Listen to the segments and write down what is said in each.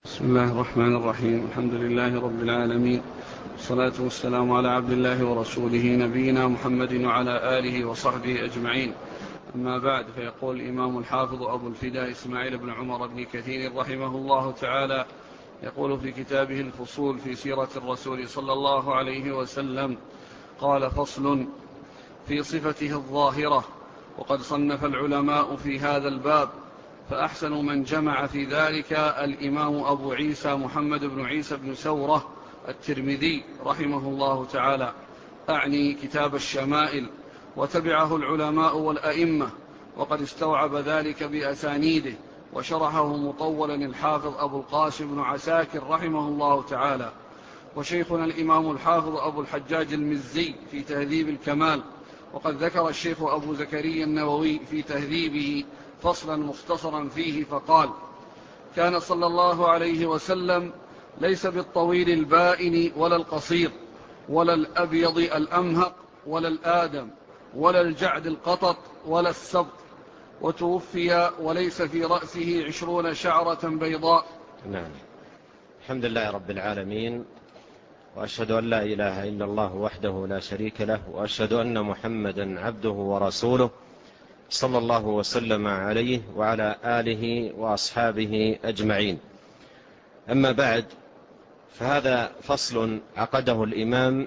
بسم الله الرحمن الرحيم. الحمد لله رب العالمين، والصلاة والسلام على عبد الله ورسوله نبينا محمد وعلى آله وصحبه أجمعين. أما بعد، فيقول الإمام الحافظ أبو الفداء إسماعيل بن عمر بن كثير رحمه الله تعالى، يقول في كتابه الفصول في سيرة الرسول صلى الله عليه وسلم: قال: فصل في صفته الظاهرة. وقد صنف العلماء في هذا الباب، فأحسن من جمع في ذلك الإمام أبو عيسى محمد بن عيسى بن سورة الترمذي رحمه الله تعالى، أعني كتاب الشمائل، وتبعه العلماء والأئمة، وقد استوعب ذلك بأسانيده، وشرحه مطولا الحافظ أبو القاسم بن عساكر رحمه الله تعالى. وشيخنا الإمام الحافظ أبو الحجاج المزي في تهذيب الكمال. وقد ذكر الشيخ أبو زكريا النووي في تهذيبه فصلا مختصرا فيه فقال: كان صلى الله عليه وسلم ليس بالطويل البائن ولا القصير، ولا الأبيض الأمهق، ولا الآدم، ولا الجعد القطط، ولا السبط، وتوفي وليس في رأسه 20 شعرة بيضاء. نعم. الحمد لله رب العالمين، وأشهد أن لا إله إلا الله وحده لا شريك له، وأشهد أن محمدا عبده ورسوله صلى الله وسلم عليه وعلى آله وأصحابه أجمعين. أما بعد، فهذا فصل عقده الإمام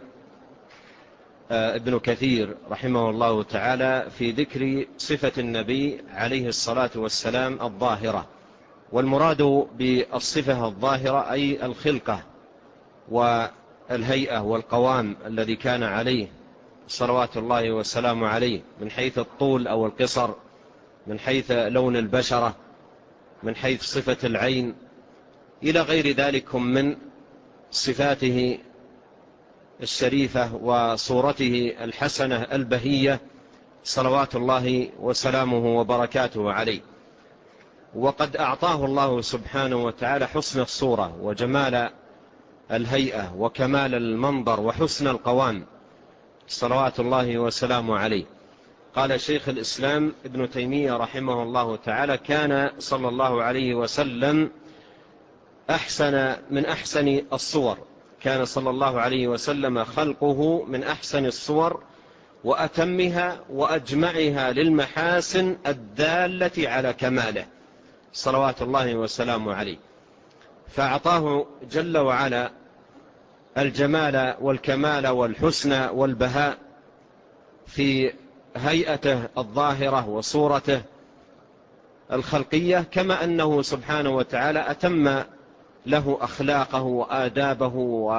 ابن كثير رحمه الله تعالى في ذكر صفة النبي عليه الصلاة والسلام الظاهرة. والمراد بالصفة الظاهرة أي الخلقة والهيئة والقوام الذي كان عليه صلوات الله وسلامه عليه، من حيث الطول أو القصر، من حيث لون البشرة، من حيث صفة العين، إلى غير ذلك من صفاته الشريفة وصورته الحسنة البهية صلوات الله وسلامه وبركاته عليه. وقد أعطاه الله سبحانه وتعالى حسن الصورة وجمال الهيئة وكمال المنظر وحسن القوام صلوات الله وسلامه عليه. قال شيخ الإسلام ابن تيمية رحمه الله تعالى: كان صلى الله عليه وسلم من أحسن الصور. كان صلى الله عليه وسلم خلقه من أحسن الصور وأتمها وأجمعها للمحاسن الدالة على كماله صلوات الله وسلامه عليه. فأعطاه جل وعلا الجمال والكمال والحسن والبهاء في هيئته الظاهرة وصورته الخلقية، كما أنه سبحانه وتعالى أتم له أخلاقه وآدابه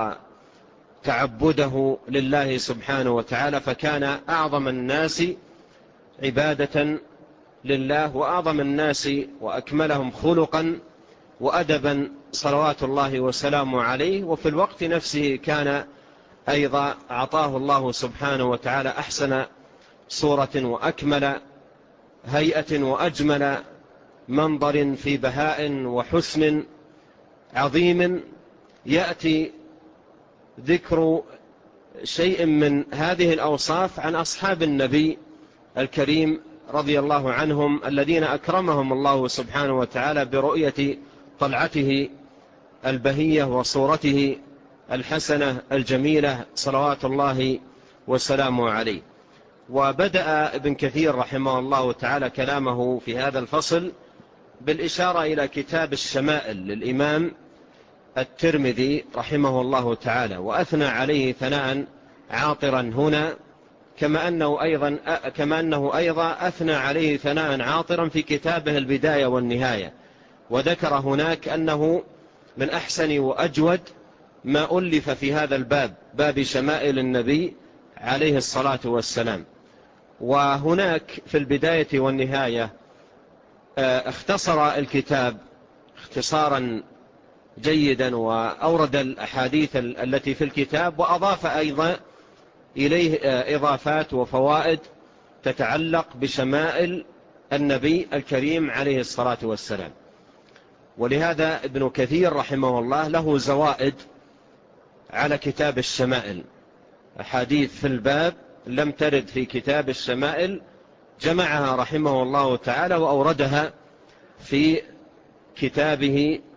وتعبده لله سبحانه وتعالى، فكان أعظم الناس عبادة لله وأعظم الناس وأكملهم خلقا وأدبا صلوات الله وسلامه عليه. وفي الوقت نفسه كان أيضا أعطاه الله سبحانه وتعالى أحسن صورة وأكمل هيئة وأجمل منظر في بهاء وحسن عظيم. يأتي ذكر شيء من هذه الأوصاف عن أصحاب النبي الكريم رضي الله عنهم، الذين أكرمهم الله سبحانه وتعالى برؤية طلعته البهية وصورته الحسنة الجميلة صلوات الله وسلامه عليه. وبدأ ابن كثير رحمه الله تعالى كلامه في هذا الفصل بالإشارة إلى كتاب الشمائل للإمام الترمذي رحمه الله تعالى، وأثنى عليه ثناء عاطرا هنا، كما أنه أيضا أثنى عليه ثناء عاطرا في كتابه البداية والنهاية، وذكر هناك أنه من أحسن وأجود ما ألف في هذا الباب، باب شمائل النبي عليه الصلاة والسلام. وهناك في البداية والنهاية اختصر الكتاب اختصارا جيدا، وأورد الأحاديث التي في الكتاب، وأضاف أيضا إليه إضافات وفوائد تتعلق بشمائل النبي الكريم عليه الصلاة والسلام. ولهذا ابن كثير رحمه الله له زوائد على كتاب الشمائل، أحاديث في الباب لم ترد في كتاب الشمائل جمعها رحمه الله تعالى وأوردها في كتابه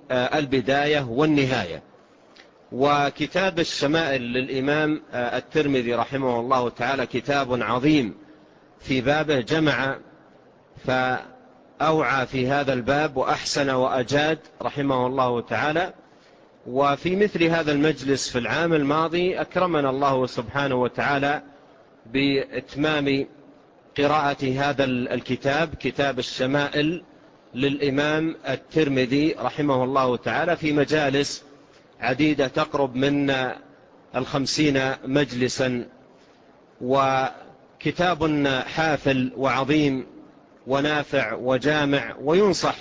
البداية والنهاية. وكتاب الشمائل للإمام الترمذي رحمه الله تعالى كتاب عظيم في بابه، جمع فأوعى في هذا الباب وأحسن وأجاد رحمه الله تعالى. وفي مثل هذا المجلس في العام الماضي أكرمنا الله سبحانه وتعالى بإتمام قراءة هذا الكتاب، كتاب الشمائل للإمام الترمذي رحمه الله تعالى، في مجالس عديدة تقرب من 50 مجلسا. وكتاب حافل وعظيم ونافع وجامع، وينصح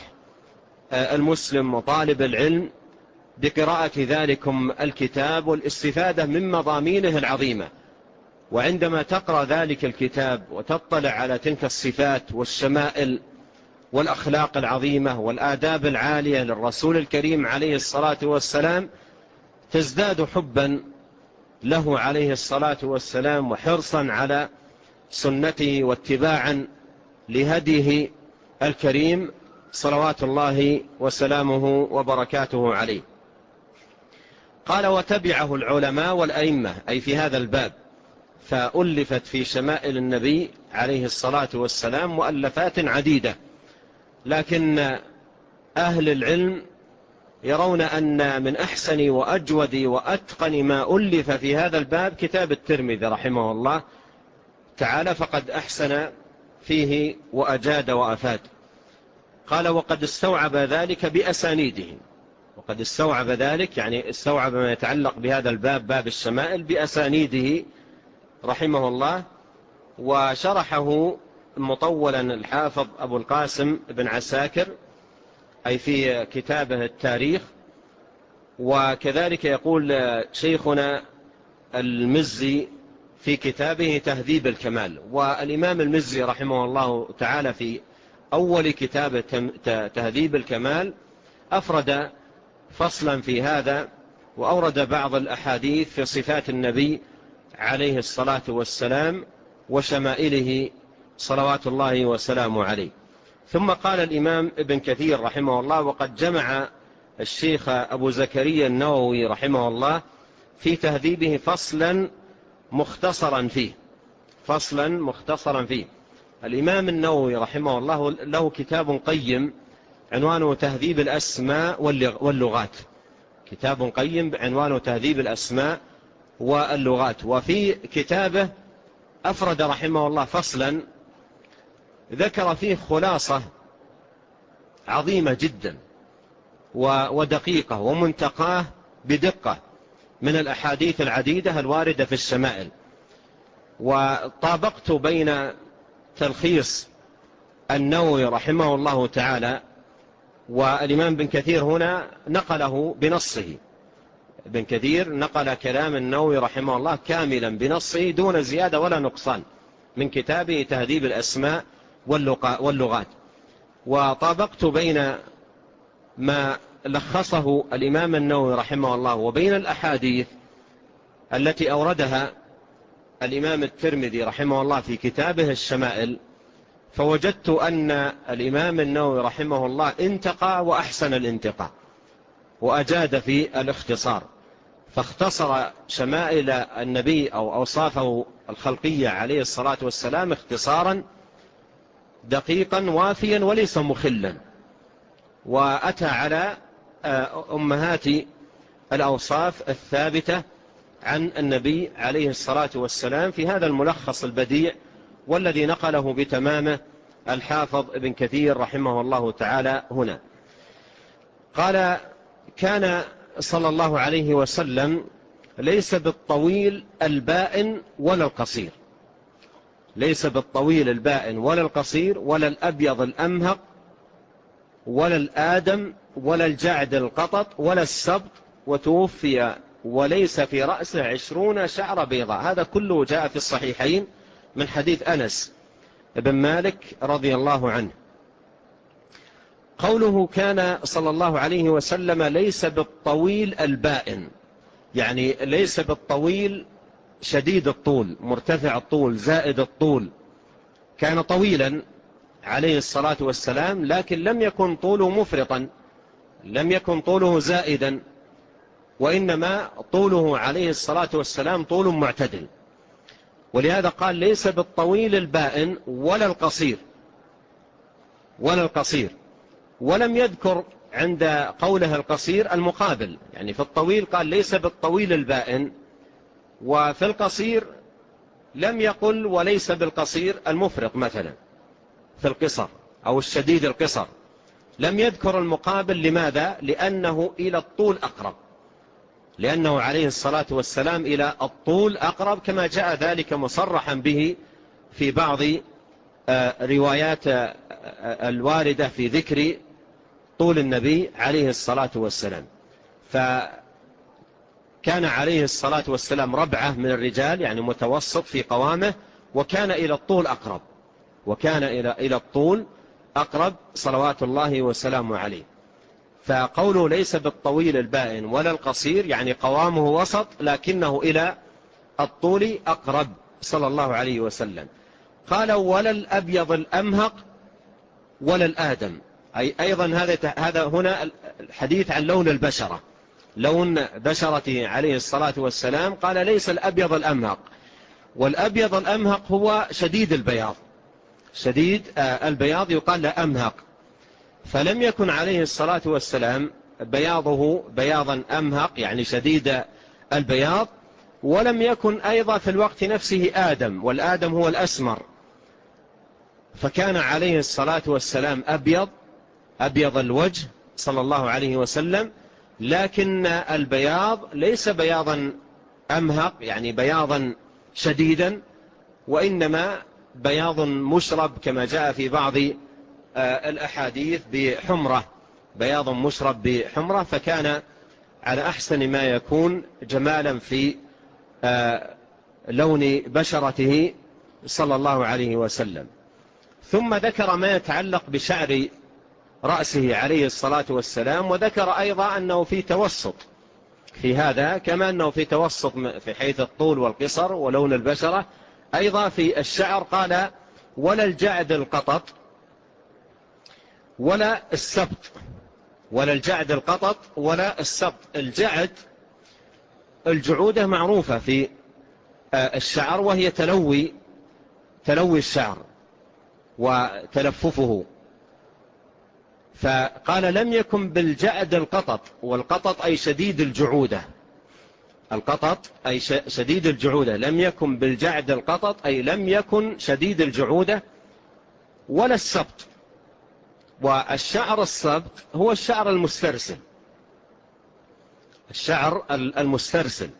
المسلم وطالب العلم بقراءة ذلكم الكتاب والاستفادة من مضامينه العظيمة. وعندما تقرأ ذلك الكتاب وتطلع على تلك الصفات والشمائل والأخلاق العظيمة والآداب العالية للرسول الكريم عليه الصلاة والسلام، تزداد حبا له عليه الصلاة والسلام وحرصا على سنته واتباعا لهديه الكريم صلوات الله وسلامه وبركاته عليه. قال: وتبعه العلماء والأئمة، أي في هذا الباب، فألفت في شمائل النبي عليه الصلاة والسلام مؤلفات عديدة، لكن أهل العلم يرون أن من أحسن وأجود وأتقن ما ألف في هذا الباب كتاب الترمذي رحمه الله تعالى، فقد أحسن فيه وأجاد وأفاد. قال: وقد استوعب ذلك بأسانيده. وقد استوعب ذلك يعني استوعب ما يتعلق بهذا الباب، باب الشمائل، بأسانيده رحمه الله. وشرحه مطولا الحافظ أبو القاسم بن عساكر، أي في كتابه التاريخ. وكذلك يقول شيخنا المزي في كتابه تهذيب الكمال. والإمام المزي رحمه الله تعالى في أول كتاب تهذيب الكمال أفرد فصلا في هذا، وأورد بعض الأحاديث في صفات النبي عليه الصلاة والسلام وشمائله صلوات الله وسلامه عليه. ثم قال الإمام ابن كثير رحمه الله: وقد جمع الشيخ أبو زكريا النووي رحمه الله في تهذيبه فصلا مختصرا فيه. الإمام النووي رحمه الله له كتاب قيم عنوانه تهذيب الأسماء واللغات، كتاب قيم عنوانه تهذيب الأسماء واللغات. وفي كتابه أفرد رحمه الله فصلا ذكر فيه خلاصة عظيمة جدا ودقيقة ومنتقاه بدقة من الأحاديث العديدة الواردة في الشمائل. وطابقت بين تلخيص النووي رحمه الله تعالى والإمام بن كثير هنا نقله بنصه. ابن كثير نقل كلام النووي رحمه الله كاملا بنصه دون زيادة ولا نقصان من كتابه تهذيب الأسماء واللغات. وطابقت بين ما لخصه الإمام النووي رحمه الله وبين الأحاديث التي أوردها الإمام الترمذي رحمه الله في كتابه الشمائل، فوجدت أن الإمام النووي رحمه الله انتقى وأحسن الانتقاء وأجاد في الاختصار، فاختصر شمائل النبي أو أوصافه الخلقية عليه الصلاة والسلام اختصارا دقيقا وافيا وليس مخلا، وأتى على أمهات الأوصاف الثابتة عن النبي عليه الصلاة والسلام في هذا الملخص البديع والذي نقله بتمامه الحافظ ابن كثير رحمه الله تعالى هنا. قال: كان صلى الله عليه وسلم ليس بالطويل البائن ولا القصير، ليس بالطويل البائن ولا القصير، ولا الأبيض الأمهق، ولا الآدم، ولا الجعد القطط، ولا السبط، وتوفي وليس في رأسه 20 شعر بيضاء. هذا كله جاء في الصحيحين من حديث أنس بن مالك رضي الله عنه. قوله كان صلى الله عليه وسلم ليس بالطويل البائن، يعني ليس بالطويل شديد الطول مرتفع الطول زائد الطول، كان طويلا عليه الصلاة والسلام، لكن لم يكن طوله مفرطا لم يكن طوله زائدا، وإنما طوله عليه الصلاة والسلام طول معتدل. ولهذا قال ليس بالطويل البائن ولا القصير ولم يذكر عند قوله القصير المقابل، يعني في الطويل قال ليس بالطويل البائن، وفي القصير لم يقل وليس بالقصير المفرط مثلا في القصر أو الشديد القصر، لم يذكر المقابل. لماذا؟ لأنه إلى الطول أقرب، لأنه عليه الصلاة والسلام إلى الطول أقرب، كما جاء ذلك مصرحا به في بعض روايات الواردة في ذكر طول النبي عليه الصلاة والسلام. فكان عليه الصلاة والسلام ربعة من الرجال، يعني متوسط في قوامه، وكان إلى الطول أقرب صلوات الله وسلامه عليه. فقوله ليس بالطويل البائن ولا القصير يعني قوامه وسط، لكنه إلى الطول أقرب صلى الله عليه وسلم. قال ولا الأبيض الأمهق ولا الآدم، أي أيضا هذا هنا الحديث عن لون البشرة، لون بشرته عليه الصلاة والسلام. قال ليس الأبيض الأمهق، والأبيض الأمهق هو شديد البياض يقال له أمهق. فلم يكن عليه الصلاة والسلام بياضه بياضا أمهق يعني شديد البياض، ولم يكن أيضا في الوقت نفسه آدم، والآدم هو الأسمر. فكان عليه الصلاة والسلام أبيض الوجه صلى الله عليه وسلم، لكن البياض ليس بياضا أمهق يعني بياضا شديدا، وإنما بياض مشرب كما جاء في بعض الأحاديث بحمرة، بياض مشرب بحمرة. فكان على أحسن ما يكون جمالا في لون بشرته صلى الله عليه وسلم. ثم ذكر ما يتعلق بشعر رأسه عليه الصلاة والسلام، وذكر أيضا أنه في توسط في هذا، كما أنه في توسط في حيث الطول والقصر ولون البشرة، أيضا في الشعر. قال ولا الجعد القطط ولا السبط، ولا الجعد القطط ولا السبط. الجعد الجعودة معروفة في الشعر، وهي تلوي الشعر وتلففه. فقال لم يكن بالجعد القطط، والقطط أي شديد الجعودة، القطط أي شديد الجعودة. لم يكن بالجعد القطط أي لم يكن شديد الجعودة، ولا السبط. والشعر السبط هو الشعر المسترسل، الشعر المسترسل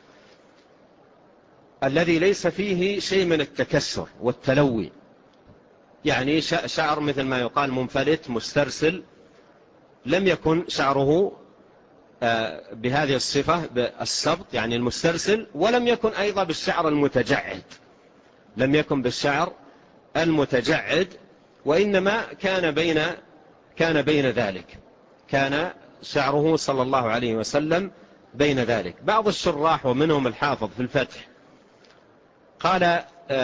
الذي ليس فيه شيء من التكسر والتلوي، يعني شعر مثل ما يقال منفلت مسترسل. لم يكن شعره بهذه الصفة بالسبط يعني المسترسل، ولم يكن أيضا بالشعر المتجعد، لم يكن بالشعر المتجعد، وإنما كان بين ذلك، كان شعره صلى الله عليه وسلم بين ذلك. بعض الشراح ومنهم الحافظ في الفتح قال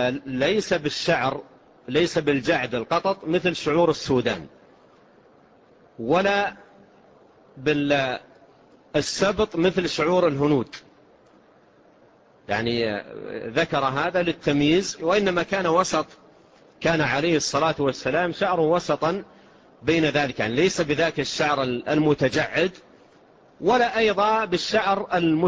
ليس بالجعد القطط مثل شعور السودان، ولا بالسبط مثل شعور الهنود، يعني ذكر هذا للتمييز، وإنما كان وسط، كان عليه الصلاة والسلام شعره وسطا بين ذلك، يعني ليس بذاك الشعر المتجعد، ولا أيضا بالشعر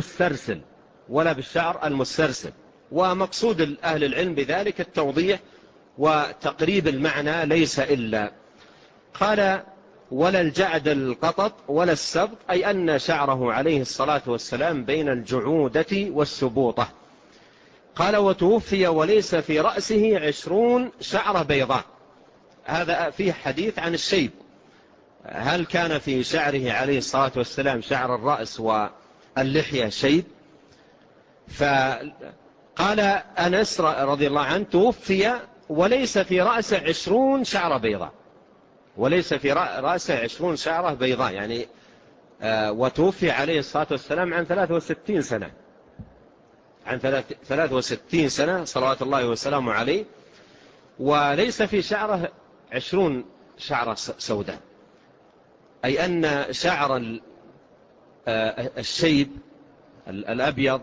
المسترسل، ومقصود أهل العلم بذلك التوضيح وتقريب المعنى ليس إلا. قال ولا الجعد القطط ولا السبط، أي أن شعره عليه الصلاة والسلام بين الجعودة والسبوطة. قال وتوفي وليس في رأسه 20 شعرة بيضاء. هذا فيه حديث عن الشيب، هل كان في شعره عليه الصلاة والسلام شعر الرأس واللحية شيب؟ فقال أنس رضي الله عنه توفي وليس في رأسه 20 شعرة بيضاء، وليس في رأسه 20 شعرة بيضاء، يعني وتوفي عليه الصلاة والسلام عن 63 سنة، عن 63 سنة صلوات الله وسلامه عليه، وليس في شعره 20 شعرة سوداء، أي أن شعر الشيب الأبيض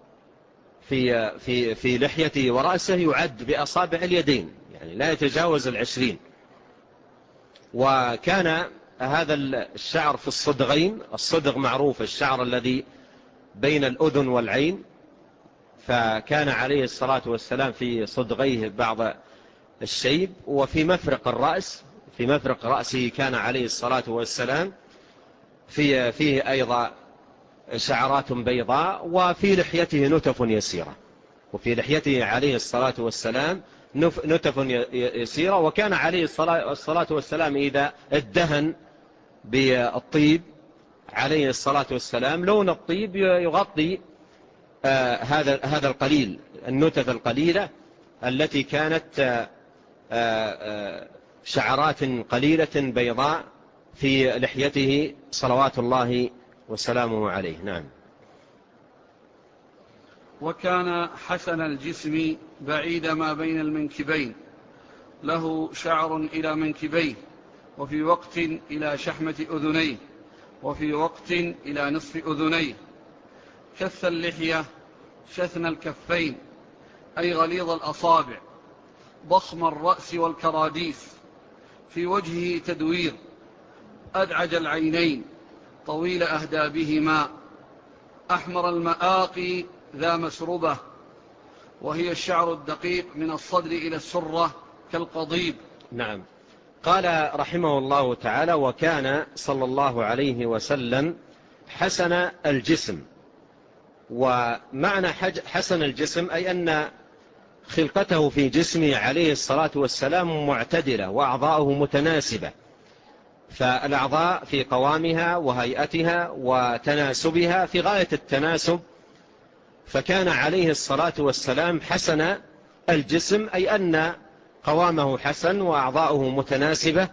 في لحيته ورأسه يعد بأصابع اليدين، يعني لا يتجاوز 20. وكان هذا الشعر في الصدغين، الصدغ معروف الشعر الذي بين الأذن والعين، فكان عليه الصلاة والسلام في صدغيه بعض الشيب، وفي مفرق الرأس، في مفرق رأسه كان عليه الصلاة والسلام فيه أيضا شعرات بيضاء، وفي لحيته نتف يسيرة، وفي لحيته عليه الصلاة والسلام نتف يسيرة. وكان عليه الصلاة والسلام إذا ادهن بالطيب عليه الصلاة والسلام لون الطيب يغطي هذا القليل، النتف القليلة التي كانت شعرات قليلة بيضاء في لحيته صلوات الله وسلامه عليه. نعم. وكان حسن الجسم بعيد ما بين المنكبين، له شعر إلى منكبيه، وفي وقت إلى شحمة أذنيه، وفي وقت إلى نصف أذنيه، كث اللحية، شثن الكفين أي غليظ الأصابع، ضخم الرأس والكراديس، في وجهه تدوير، أدعج العينين، طويل أهدابهما، أحمر المآقي ذا مسربة، وهي الشعر الدقيق من الصدر إلى السرة كالقضيب. نعم. قال رحمه الله تعالى: وكان صلى الله عليه وسلم حسن الجسم. ومعنى حسن الجسم أي أن خلقته في جسمه عليه الصلاة والسلام معتدلة، وأعضاؤه متناسبة، فالأعضاء في قوامها وهيئتها وتناسبها في غاية التناسب، فكان عليه الصلاة والسلام حسن الجسم أي أن قوامه حسن وأعضاؤه متناسبة،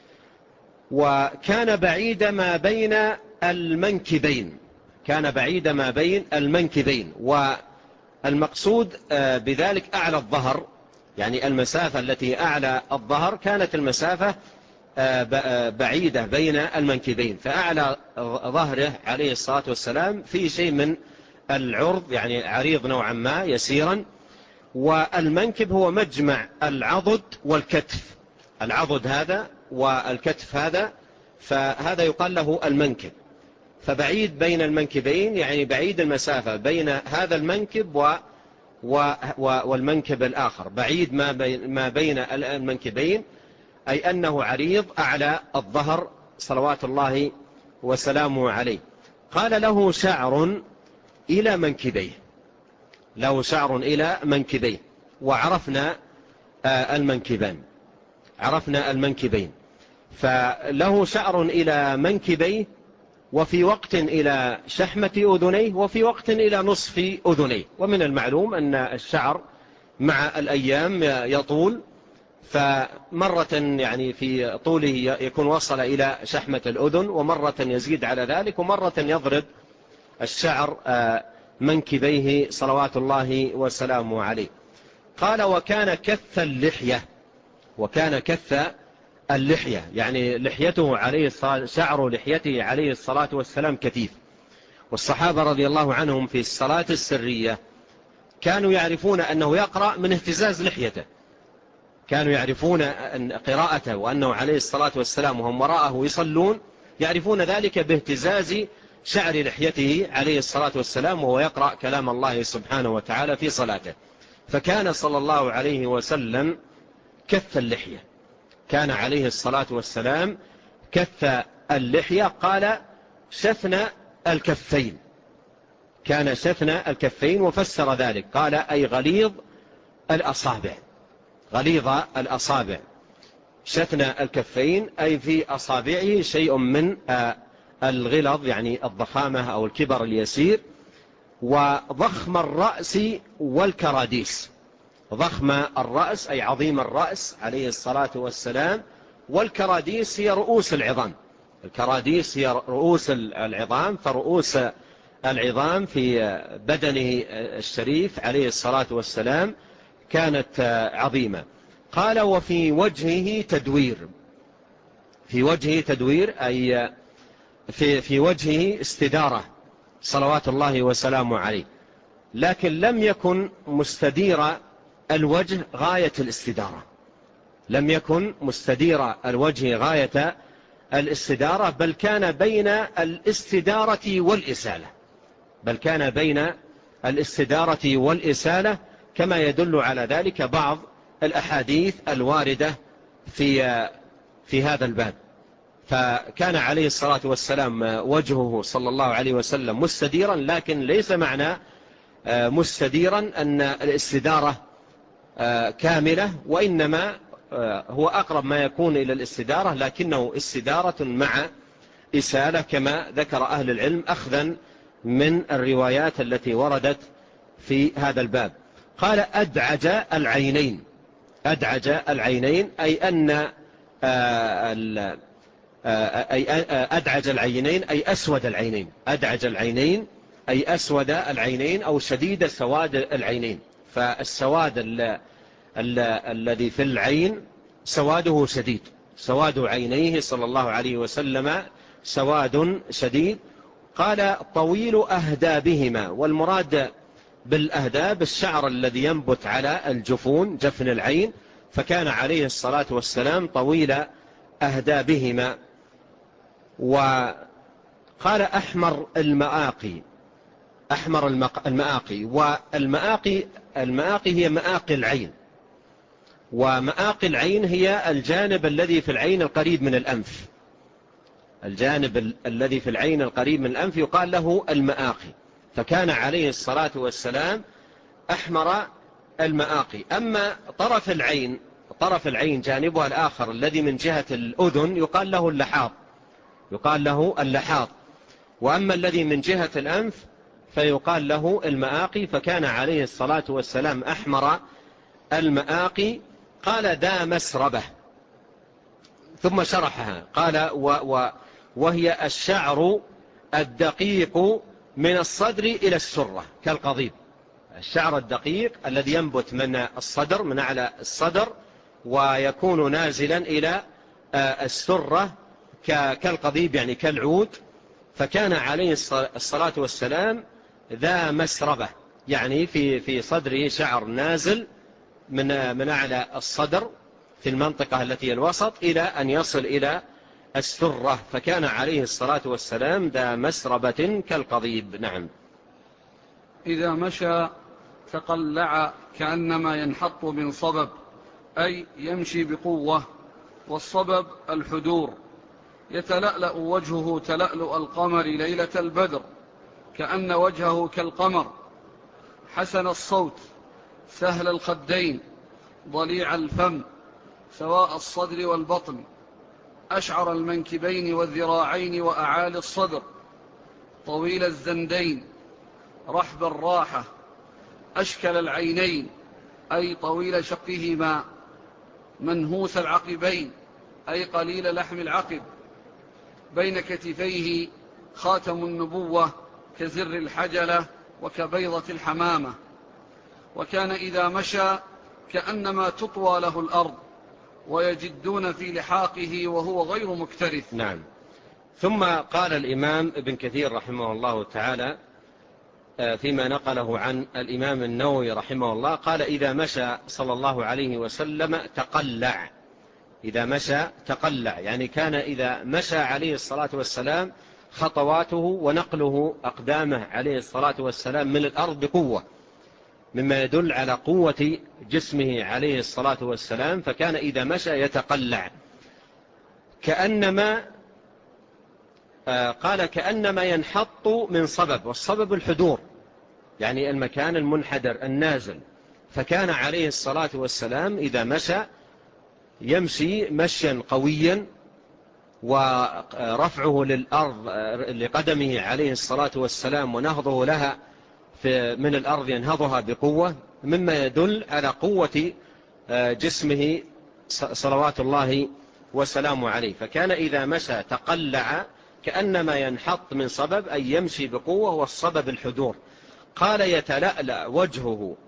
وكان بعيد ما بين المنكبين، كان بعيد ما بين المنكبين، والمقصود بذلك أعلى الظهر، يعني المسافة التي أعلى الظهر كانت المسافة بعيدة بين المنكبين، فأعلى ظهره عليه الصلاة والسلام في شيء من العرض، يعني عريض نوعا ما يسيرا. والمنكب هو مجمع العضد والكتف، العضد هذا والكتف هذا، فهذا يقال له المنكب. فبعيد بين المنكبين يعني بعيد المسافة بين هذا المنكب والمنكب الآخر، بعيد ما بين المنكبين أي أنه عريض أعلى الظهر صلوات الله وسلامه عليه. قال: له شعر إلى منكبيه، له شعر إلى منكبيه. وعرفنا المنكبان، عرفنا المنكبين، فله شعر إلى منكبيه، وفي وقت إلى شحمة أذنيه، وفي وقت إلى نصف أذنيه. ومن المعلوم أن الشعر مع الأيام يطول، فمرة يعني في طوله يكون وصل إلى شحمة الأذن، ومرة يزيد على ذلك، ومرة يضرب الشعر منكبيه صلوات الله وسلامه عليه. قال: وكان كث اللحية، وكان كث اللحية يعني لحيته عليه شعر لحيته عليه الصلاة والسلام كثيف. والصحابة رضي الله عنهم في الصلاة السرية كانوا يعرفون أنه يقرأ من اهتزاز لحيته، كانوا يعرفون أن قراءته وأنه عليه الصلاة والسلام وهم وراءه يصلون يعرفون ذلك باهتزاز شعر لحيته عليه الصلاة والسلام وهو يقرأ كلام الله سبحانه وتعالى في صلاته. فكان صلى الله عليه وسلم كث اللحية، كان عليه الصلاة والسلام كث اللحية. قال: شثن الكفين، كان شثن الكفين، وفسر ذلك قال: أي غليظ الأصابع، غليظ الأصابع. شثن الكفين أي في أصابعه شيء من الغلظ، يعني الضخامة أو الكبر اليسير. وضخم الرأس والكراديس، ضخم الرأس أي عظيم الرأس عليه الصلاة والسلام، والكراديس هي رؤوس العظام، الكراديس هي رؤوس العظام، فرؤوس العظام في بدنه الشريف عليه الصلاة والسلام كانت عظيمة. قال: وفي وجهه تدوير، في وجهه تدوير، أي في وجهه استدارة صلوات الله وسلامه عليه، لكن لم يكن مستدير الوجه غاية الاستدارة، لم يكن مستدير الوجه غاية الاستدارة، بل كان بين الاستدارة والإسالة، بل كان بين الاستدارة والإسالة، كما يدل على ذلك بعض الأحاديث الواردة في هذا الباب. فكان عليه الصلاة والسلام وجهه صلى الله عليه وسلم مستديرا، لكن ليس معنى مستديرا أن الاستدارة كاملة، وإنما هو أقرب ما يكون إلى الاستدارة، لكنه استدارة مع إسالة، كما ذكر أهل العلم أخذا من الروايات التي وردت في هذا الباب. قال أدعج العينين. أدعج العينين أي أن أدعج العينين أي أسود العينين. أدعج العينين أي أسود العينين أو شديد سواد العينين. فالسواد الذي في العين سواده شديد، سواد عينيه صلى الله عليه وسلم سواد شديد. قال طويل أهدابهما، والمراد بالأهداب الشعر الذي ينبت على الجفون، جفن العين، فكان عليه الصلاة والسلام طويل أهدابهما. وقال أحمر المآقي. أحمر المآقي، والمآقي هي مآقي العين، ومآقي العين هي الجانب الذي في العين القريب من الأنف، الجانب الذي في العين القريب من الأنف يقال له المآقي. فكان عليه الصلاة والسلام أحمر المآقي. أما طرف العين جانبها الآخر الذي من جهة الأذن يقال له اللحاظ، يقال له اللحاظ. وأما الذي من جهة الأنف فيقال له المآقي. فكان عليه الصلاة والسلام أحمر المآقي. قال ذا مسربة، ثم شرحها قال وهي الشعر الدقيق من الصدر إلى السرة كالقضيب. الشعر الدقيق الذي ينبت من الصدر، من أعلى الصدر، ويكون نازلا إلى السرة كالقضيب، يعني كالعود. فكان عليه الصلاة والسلام ذا مسربة، يعني في صدره شعر نازل من أعلى الصدر في المنطقة التي الوسط إلى أن يصل إلى السرة. فكان عليه الصلاة والسلام ذا مسربة كالقضيب. نعم. إذا مشى تقلع كأنما ينحط من صبب، أي يمشي بقوة، والصبب الحدور. يتلألأ وجهه تلألؤ القمر ليلة البدر، كأن وجهه كالقمر، حسن الصوت، سهل الخدين، ضليع الفم، سواء الصدر والبطن، أشعر المنكبين والذراعين وأعالي الصدر، طويل الزندين، رحب الراحة، أشكل العينين أي طويل شقهما، منهوس العقبين أي قليل لحم العقب، بين كتفيه خاتم النبوة كزر الحجلة وكبيضة الحمامة. وكان إذا مشى كأنما تطوى له الأرض، ويجدون في لحاقه وهو غير مكترث. نعم. ثم قال الإمام ابن كثير رحمه الله تعالى فيما نقله عن الإمام النووي رحمه الله، قال إذا مشى صلى الله عليه وسلم تقلع. إذا مشى تقلع، يعني كان إذا مشى عليه الصلاة والسلام خطواته ونقله أقدامه عليه الصلاة والسلام من الأرض بقوة، مما يدل على قوة جسمه عليه الصلاة والسلام. فكان إذا مشى يتقلع كأنما قال كأنما ينحط من صبب، والصبب الحدور، يعني المكان المنحدر النازل. فكان عليه الصلاة والسلام إذا مشى يمشي مشيا قويا، ورفعه للأرض لقدمه عليه الصلاة والسلام ونهضه لها من الأرض ينهضها بقوة، مما يدل على قوة جسمه صلوات الله وسلامه عليه. فكان إذا مشى تقلع كأنما ينحط من صبب، أي يمشي بقوة، والصبب الحدور. قال يتلألأ وجهه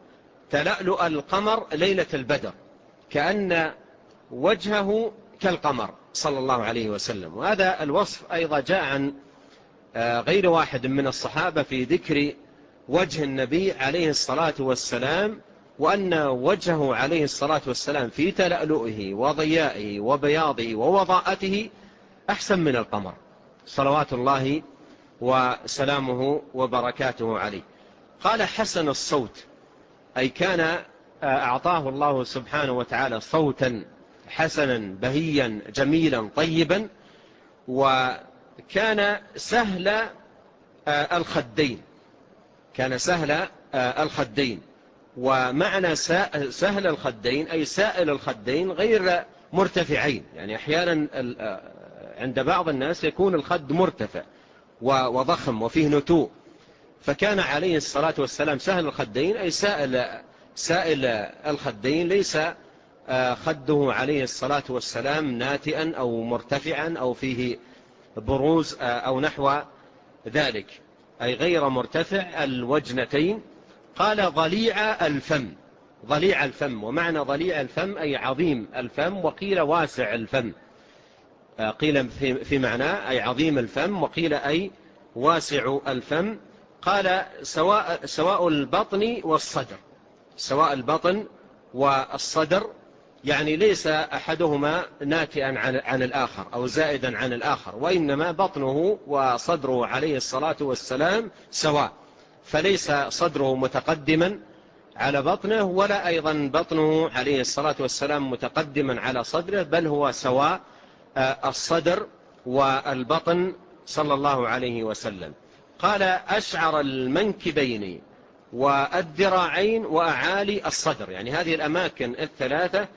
تلألؤ القمر ليلة البدر، كأن وجهه كالقمر صلى الله عليه وسلم. وهذا الوصف أيضا جاء عن غير واحد من الصحابة في ذكر وجه النبي عليه الصلاة والسلام، وأن وجهه عليه الصلاة والسلام في تلألؤه وضيائه وبياضه ووضاءته أحسن من القمر صلوات الله وسلامه وبركاته عليه. قال حسن الصوت، أي كان أعطاه الله سبحانه وتعالى صوتا حسنا بهيا جميلا طيبا، وكان سهل الخدين، كان سهل الخدين. ومعنى سهل الخدين أي سائل الخدين غير مرتفعين، يعني أحيانا عند بعض الناس يكون الخد مرتفع وضخم وفيه نتوء، فكان عليه الصلاة والسلام سهل الخدين أي سائل الخدين، ليس خده عليه الصلاة والسلام ناتئا أو مرتفعا أو فيه بروز أو نحو ذلك، أي غير مرتفع الوجنتين. قال ضليع الفم، ضليع الفم، ومعنى ضليع الفم أي عظيم الفم، وقيل واسع الفم، قيل في معناه أي عظيم الفم، وقيل أي واسع الفم. قال سواء البطن والصدر، سواء البطن والصدر، يعني ليس أحدهما ناتئا عن الآخر أو زائدا عن الآخر، وإنما بطنه وصدره عليه الصلاة والسلام سواء، فليس صدره متقدما على بطنه، ولا أيضا بطنه عليه الصلاة والسلام متقدما على صدره، بل هو سواء الصدر والبطن صلى الله عليه وسلم. قال أشعر المنكبين والذراعين وأعالي الصدر، يعني هذه الأماكن الثلاثة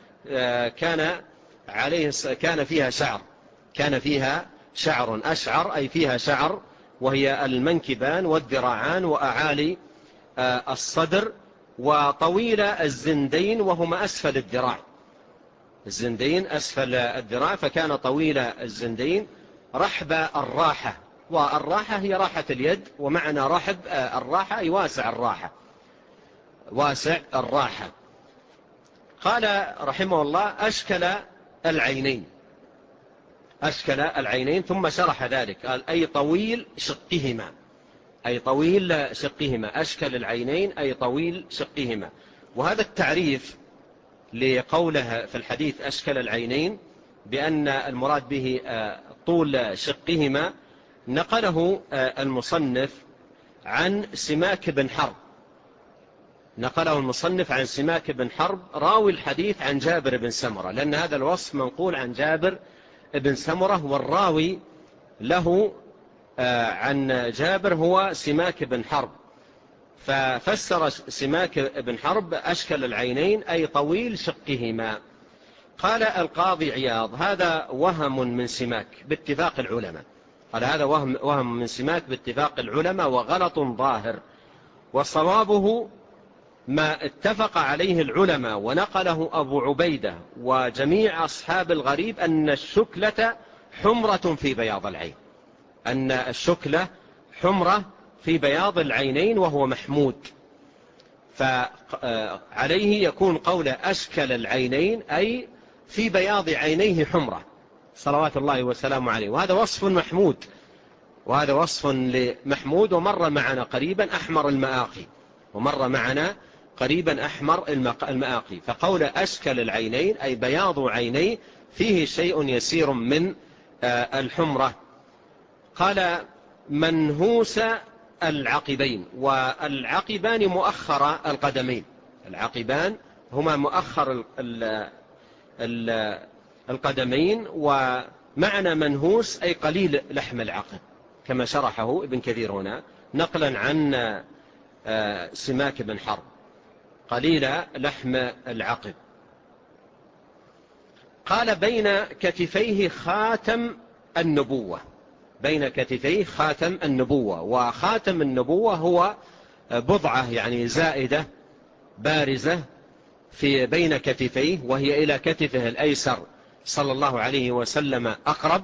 كان فيها شعر، كان فيها شعر، أشعر أي فيها شعر، وهي المنكبان والذراعان وأعالي الصدر. وطويل الزندين وهما أسفل الذراع، الزندين أسفل الذراع، فكان طويل الزندين. رحب الراحة، والراحة هي راحة اليد، ومعنى رحب الراحة أي واسع الراحة، واسع الراحة. قال رحمه الله أشكل العينين، أشكل العينين، ثم شرح ذلك قال أي طويل شقهما، أي طويل شقهما، أشكل العينين أي طويل شقهما. وهذا التعريف لقوله في الحديث أشكل العينين بأن المراد به طول شقهما نقله المصنف عن سماك بن حرب، نقله المصنف عن سماك بن حرب راوي الحديث عن جابر بن سمرة، لأن هذا الوصف منقول عن جابر بن سمرة، والراوي له عن جابر هو سماك بن حرب، ففسر سماك بن حرب أشكل العينين أي طويل شقهما. قال القاضي عياض هذا وهم من سماك باتفاق العلماء، قال هذا وهم من سماك باتفاق العلماء وغلط ظاهر، وصوابه ما اتفق عليه العلماء ونقله أبو عبيدة وجميع أصحاب الغريب أن الشكلة حمرة في بياض العين، أن الشكلة حمرة في بياض العينين وهو محمود، فعليه يكون قول أشكل العينين أي في بياض عينيه حمرة صلوات الله وسلامه عليه. وهذا وصف محمود، وهذا وصف لمحمود، ومر معنا قريبا أحمر المآقي، ومر معنا قريبا أحمر المآقي. فقول أشكل العينين أي بياض عينيه فيه شيء يسير من الحمرة. قال منهوس العقبين، والعقبان مؤخر القدمين، العقبان هما مؤخر القدمين، ومعنى منهوس أي قليل لحم العقب، كما شرحه ابن كثير هنا نقلا عن سماك بن حرب، قليل لحم العقب. قال بين كتفيه خاتم النبوة، بين كتفيه خاتم النبوة، وخاتم النبوة هو بضعة يعني زائدة بارزة في بين كتفيه، وهي إلى كتفه الأيسر صلى الله عليه وسلم أقرب،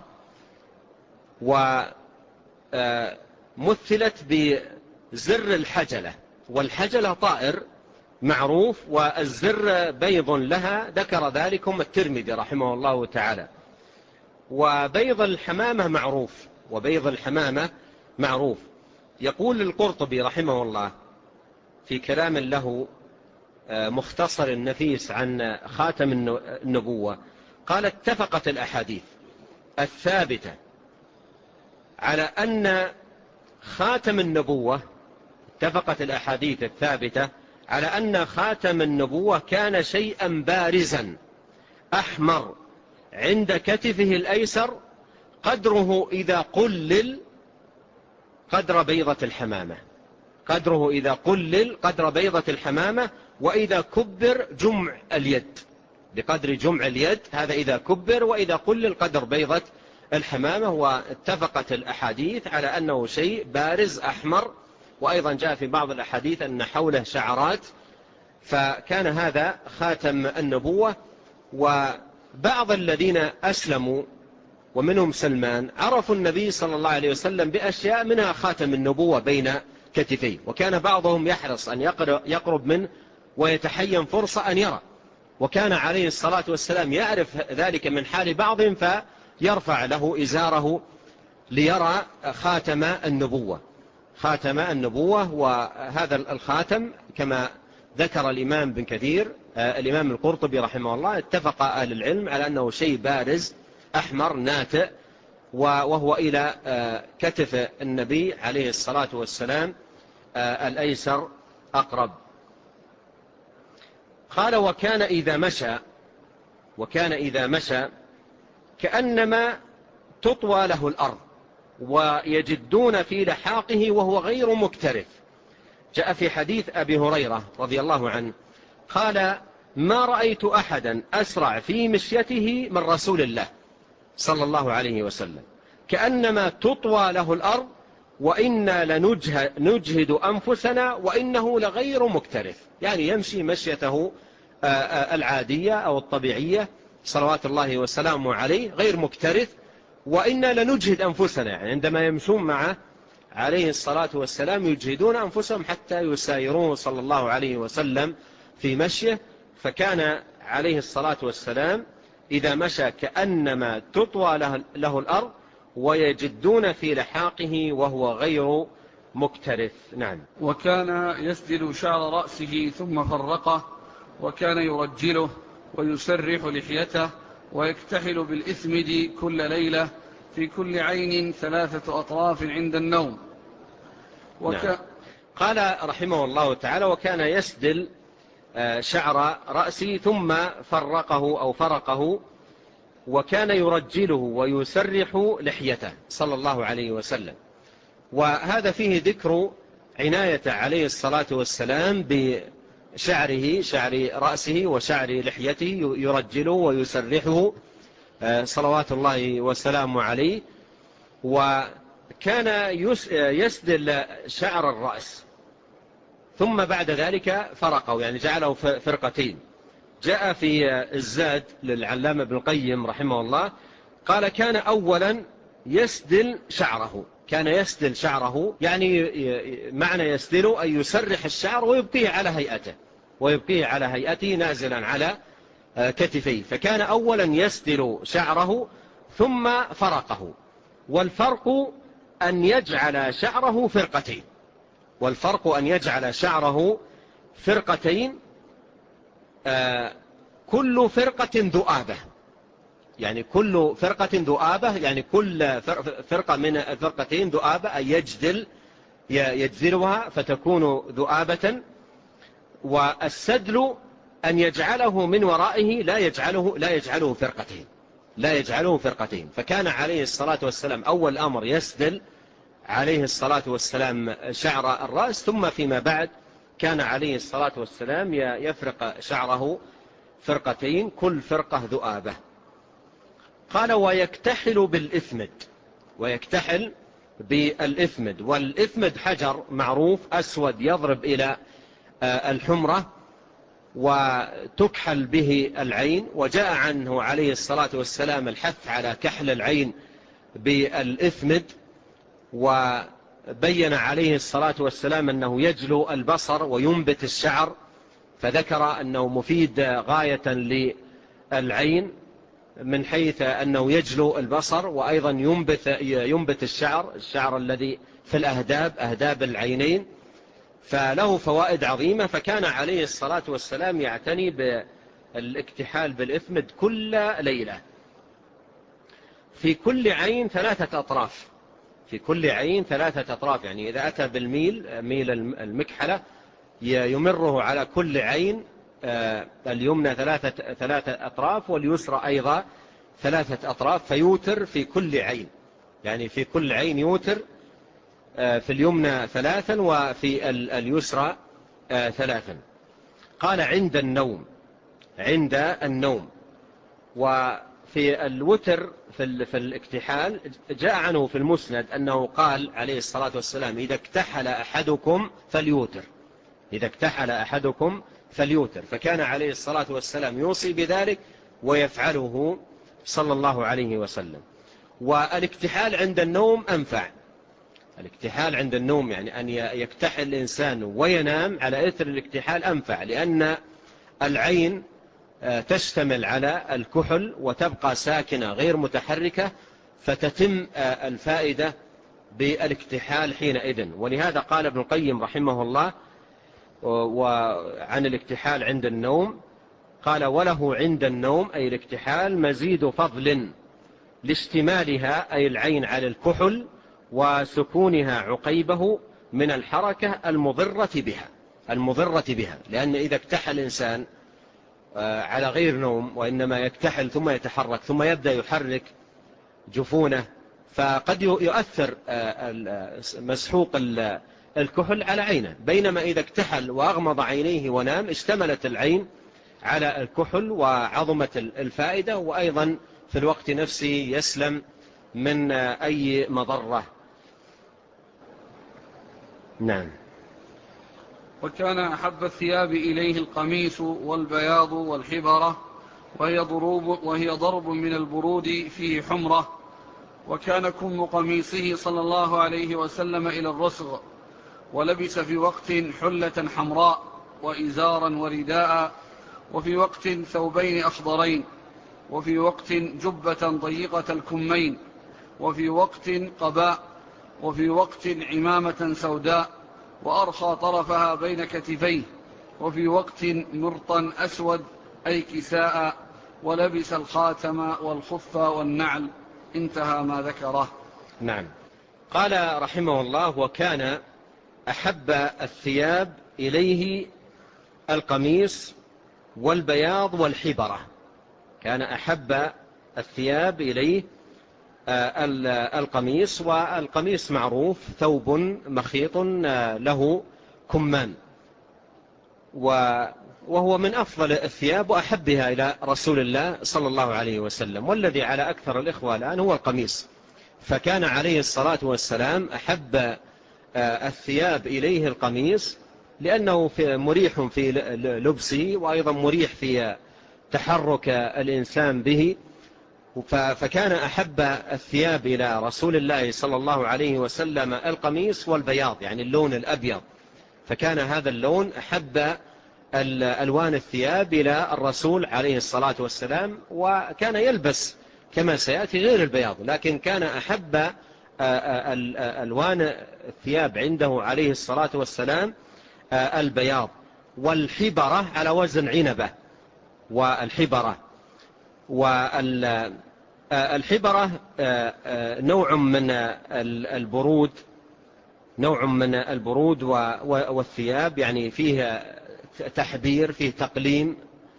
ومثلت بزر الحجلة، والحجلة طائر معروف، والزر بيض لها، ذكر ذلكم الترمذي رحمه الله تعالى. وبيض الحمامة معروف، وبيض الحمامة معروف. يقول القرطبي رحمه الله في كلام له مختصر نفيس عن خاتم النبوة، قال: اتفقت الأحاديث الثابتة على أن خاتم النبوة، اتفقت الأحاديث الثابتة على أن خاتم النبوة كان شيئا بارزا أحمر عند كتفه الأيسر، قدره إذا قلل قدر بيضة الحمامة، قدره إذا قلل قدر بيضة الحمامة، وإذا كبر جمع اليد، بقدر جمع اليد، هذا إذا كبر، وإذا قلل قدر بيضة الحمامة. واتفقت الأحاديث على أنه شيء بارز أحمر، وأيضا جاء في بعض الأحاديث أن حوله شعرات، فكان هذا خاتم النبوة. وبعض الذين أسلموا ومنهم سلمان عرفوا النبي صلى الله عليه وسلم بأشياء منها خاتم النبوة بين كتفيه، وكان بعضهم يحرص أن يقرب منه ويتحين فرصة أن يرى، وكان عليه الصلاة والسلام يعرف ذلك من حال بعضهم فيرفع له إزاره ليرى خاتم النبوة، خاتم النبوة. وهذا الخاتم كما ذكر الإمام بن كثير، الإمام القرطبي رحمه الله، اتفق أهل العلم على أنه شيء بارز أحمر ناتئ، وهو إلى كتف النبي عليه الصلاة والسلام الأيسر أقرب. قال: وكان إذا مشى كأنما تطوى له الأرض ويجدون في لحاقه وهو غير مكترث. جاء في حديث أبي هريرة رضي الله عنه قال: ما رأيت أحدا أسرع في مشيته من رسول الله صلى الله عليه وسلم، كأنما تطوى له الأرض وإنا لنجهد أنفسنا وإنه لغير مكترث، يعني يمشي مشيته العادية أو الطبيعية صلوات الله وسلامه عليه، غير مكترث، وإنا لنجهد أنفسنا، يعني عندما يمشون معه عليه الصلاة والسلام يجهدون أنفسهم حتى يسايروه صلى الله عليه وسلم في مشيه. فكان عليه الصلاة والسلام إذا مشى كأنما تطوى له الأرض ويجدون في لحاقه وهو غير مكترث. نعم. وكان يسدل شعر رأسه ثم فرقه، وكان يرجله ويسرح لحيته، ويكتحل بالإثمد كل ليلة في كل عين 3 أطراف عند النوم. نعم. قال رحمه الله تعالى: وكان يسدل شعر رأسه ثم فرقه، وكان يرجله ويسرح لحيته صلى الله عليه وسلم. وهذا فيه ذكر عناية عليه الصلاة والسلام بشعره، شعر رأسه وشعر لحيته، يرجله ويسرحه صلوات الله وسلامه عليه. وكان يسدل شعر الرأس ثم بعد ذلك فرقه، يعني جعله فرقتين. جاء في الزاد للعلامة ابن القيم رحمه الله قال: كان أولا يسدل شعره، كان يسدل شعره، يعني معنى يسدل أن يسرح الشعر ويبقيه على هيئته نازلا على كتفيه. فكان أولا يسدل شعره ثم فرقه. والفرق أن يجعل شعره فرقتين، كل فرقة ذؤابة، يعني كل فرقة ذؤابة، يعني كل فرقة من الفرقتين ذؤابة، أي يجذلها فتكون ذؤابة. والسدل أن يجعله من ورائه لا يجعله فرقتين. فكان عليه الصلاة والسلام أول أمر يسدل عليه الصلاة والسلام شعر الرأس، ثم فيما بعد كان عليه الصلاة والسلام يفرق شعره فرقتين، كل فرقة ذؤابة. قال: ويكتحل بالإثمد. والإثمد حجر معروف أسود يضرب إلى الحمرة وتكحل به العين، وجاء عنه عليه الصلاة والسلام الحث على كحل العين بالإثمد، وبين عليه الصلاة والسلام أنه يجلو البصر وينبت الشعر، فذكر أنه مفيد غاية للعين. من حيث أنه يجلو البصر، وأيضا ينبت الشعر الذي في أهداب العينين، فله فوائد عظيمة. فكان عليه الصلاة والسلام يعتني بالاكتحال بالإفمد كل ليلة، في كل عين 3 أطراف، في كل عين 3 أطراف. يعني إذا أتى ميل المكحلة يمره على كل عين، اليمنى 3 أطراف واليسرى أيضا 3 أطراف، فيوتر في كل عين، يعني في كل عين يوتر، في اليمنى 3 وفي اليسرى 3. قال عند النوم. وفي الوتر في الاكتحال جاء عنه في المسند أنه قال عليه الصلاة والسلام: إذا اكتحل أحدكم فليوتر. فكان عليه الصلاة والسلام يوصي بذلك ويفعله صلى الله عليه وسلم. والاكتحال عند النوم أنفع. الاكتحال عند النوم يعني أن يكتحل الإنسان وينام على إثر الاكتحال أنفع، لأن العين تشتمل على الكحل وتبقى ساكنة غير متحركة، فتتم الفائدة بالاكتحال حينئذ. ولهذا قال ابن القيم رحمه الله وعن الاكتحال عند النوم، قال: وله عند النوم أي الاكتحال مزيد فضل لاشتمالها أي العين على الكحل وسكونها عقيبه من الحركة المضرة بها. لأن إذا اكتحل الإنسان على غير نوم وإنما يكتحل ثم يتحرك ثم يبدأ يحرك جفونه، فقد يؤثر مسحوق الكحل على عينه. بينما إذا اكتحل وأغمض عينيه ونام اشتملت العين على الكحل وعظمت الفائدة، وأيضا في الوقت نفسه يسلم من أي مضرة. نعم. وكان أحب الثياب إليه القميص والبياض والحبرة، وهي ضرب من البرود فيه حمرة. وكان كم قميصه صلى الله عليه وسلم إلى الرسغ، ولبس في وقت حلة حمراء وإزارا ورداء، وفي وقت ثوبين أخضرين، وفي وقت جبة ضيقة الكمين، وفي وقت قباء، وفي وقت عمامة سوداء وأرخى طرفها بين كتفيه، وفي وقت مرطا أسود أي كساء، ولبس الخاتم والخف والنعل. انتهى ما ذكره. نعم. قال رحمه الله: وكان أحب الثياب إليه القميص والبياض والحبرة. كان أحب الثياب إليه القميص، والقميص معروف ثوب مخيط له كمان، وهو من أفضل الثياب وأحبها إلى رسول الله صلى الله عليه وسلم، والذي على أكثر الإخوة الآن هو القميص. فكان عليه الصلاة والسلام أحب الثياب إليه القميص، لأنه مريح في لبسه، وأيضا مريح في تحرك الإنسان به. فكان أحب الثياب إلى رسول الله صلى الله عليه وسلم القميص والبياض، يعني اللون الأبيض. فكان هذا اللون أحب الألوان الثياب إلى الرسول عليه الصلاة والسلام. وكان يلبس كما سيأتي غير البياض، لكن كان أحب ألوان الثياب عنده عليه الصلاة والسلام البياض. والحبرة على وزن عنبة. والحبرة نوع من البرود والثياب، يعني فيه تحبير، فيه تقليم.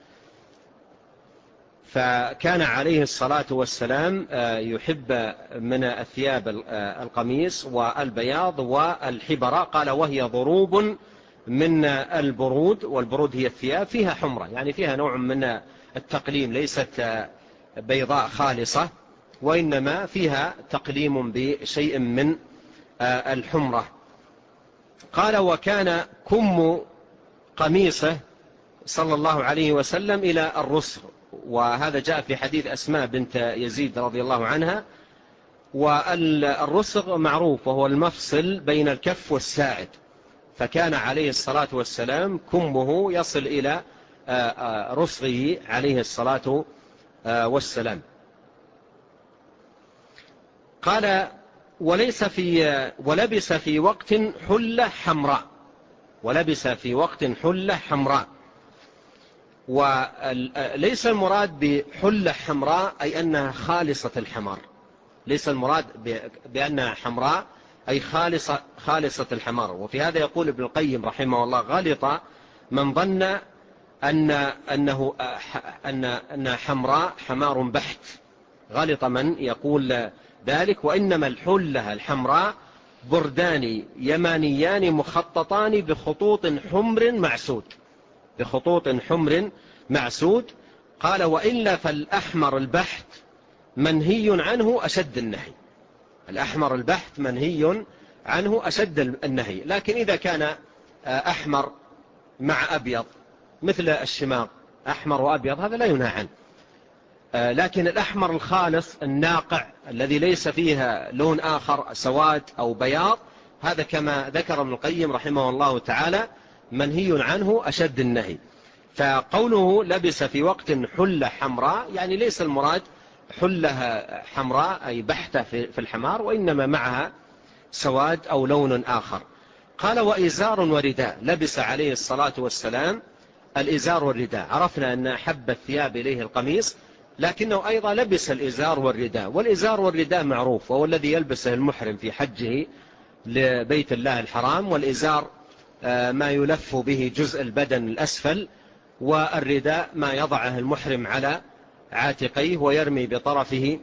فكان عليه الصلاة والسلام يحب من الثياب القميص والبياض والحبرة. قال: وهي ضروب من البرود. والبرود هي الثياب فيها حمرة، يعني فيها نوع من التقليم، ليست بيضاء خالصة، وإنما فيها تقليم بشيء من الحمرة. قال: وكان كم قميصه صلى الله عليه وسلم إلى الرسغ. وهذا جاء في حديث أسماء بنت يزيد رضي الله عنها. والرسغ معروف وهو المفصل بين الكف والساعد. فكان عليه الصلاة والسلام كمه يصل إلى رسغه عليه الصلاة والسلام. قال ولبس في وقت حلة حمراء، ولبس في وقت حلة حمراء. وليس المراد بحلة حمراء أي أنها خالصة الحمار، ليس المراد بأنها حمراء أي خالصة الحمار. وفي هذا يقول ابن القيم رحمه الله: غلط من ظن أن حمراء حمار بحت، غلط من يقول ذلك، وإنما الحلة الحمراء بردان يمانيان مخططان بخطوط حمر معسود، بخطوط حمر معسود. قال: وإلا فالأحمر البحت منهي عنه أشد النهي، الأحمر البحت منهي عنه أشد النهي. لكن إذا كان أحمر مع أبيض مثل الشماغ، أحمر وأبيض، هذا لا ينهى عنه. لكن الأحمر الخالص الناقع الذي ليس فيها لون آخر سواد أو بياض، هذا كما ذكر ابن القيم رحمه الله تعالى منهي عنه أشد النهي. فقوله لبس في وقت حلة حمراء يعني ليس المراد حلة حمراء أي بحتة في الحمار، وإنما معها سواد أو لون آخر. قال: وإزار ورداء، لبس عليه الصلاة والسلام الإزار والرداء. عرفنا أن أحب الثياب إليه القميص، لكنه أيضا لبس الإزار والرداء. والإزار والرداء معروف، وهو الذي يلبسه المحرم في حجه لبيت الله الحرام. والإزار ما يلف به جزء البدن الأسفل، والرداء ما يضعه المحرم على عاتقيه ويرمي بطرفه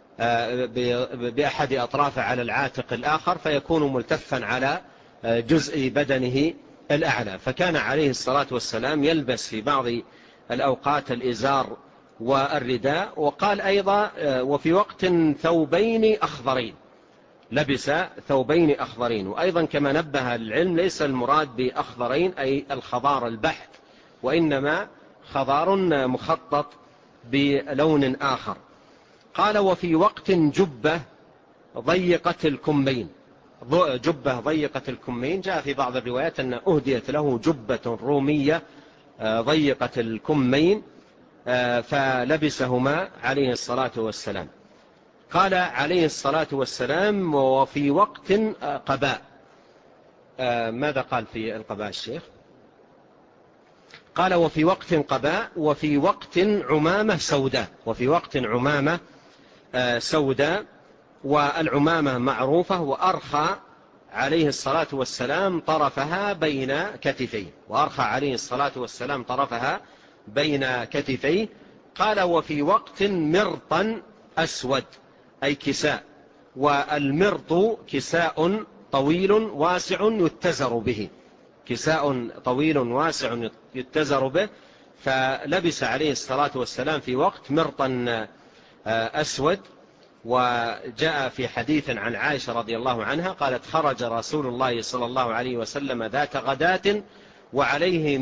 بأحد أطرافه على العاتق الآخر، فيكون ملتفا على جزء بدنه الأعلى. فكان عليه الصلاة والسلام يلبس في بعض الأوقات الإزار والرداء. وقال أيضا: وفي وقت ثوبين أخضرين، لبس ثوبين أخضرين. وأيضا كما نبه العلم ليس المراد بأخضرين أي الخضار البحت، وإنما خضار مخطط بلون آخر. قال: وفي وقت جبة ضيقة الكمين، جبة ضيقة الكمين. جاء في بعض الروايات أن أهديت له جبة رومية ضيقة الكمين، فلبسهما عليه الصلاة والسلام. قال عليه الصلاة والسلام: وفي وقت قباء. ماذا قال في القباء الشيخ؟ قال: وفي وقت قباء، وفي وقت عمامة سوداء، وفي وقت عمامة سوداء. والعمامة معروفة، وأرخى عليه الصلاة والسلام طرفها بين كتفيه، وأرخى عليه الصلاة والسلام طرفها بين كتفيه. قال: وفي وقت مرطا أسود أي كساء. والمرط كساء طويل واسع يتزر به، كساء طويل واسع يتزر به. فلبس عليه الصلاة والسلام في وقت مرطا أسود. وجاء في حديث عن عائشة رضي الله عنها قالت: خرج رسول الله صلى الله عليه وسلم ذات غداة وعليه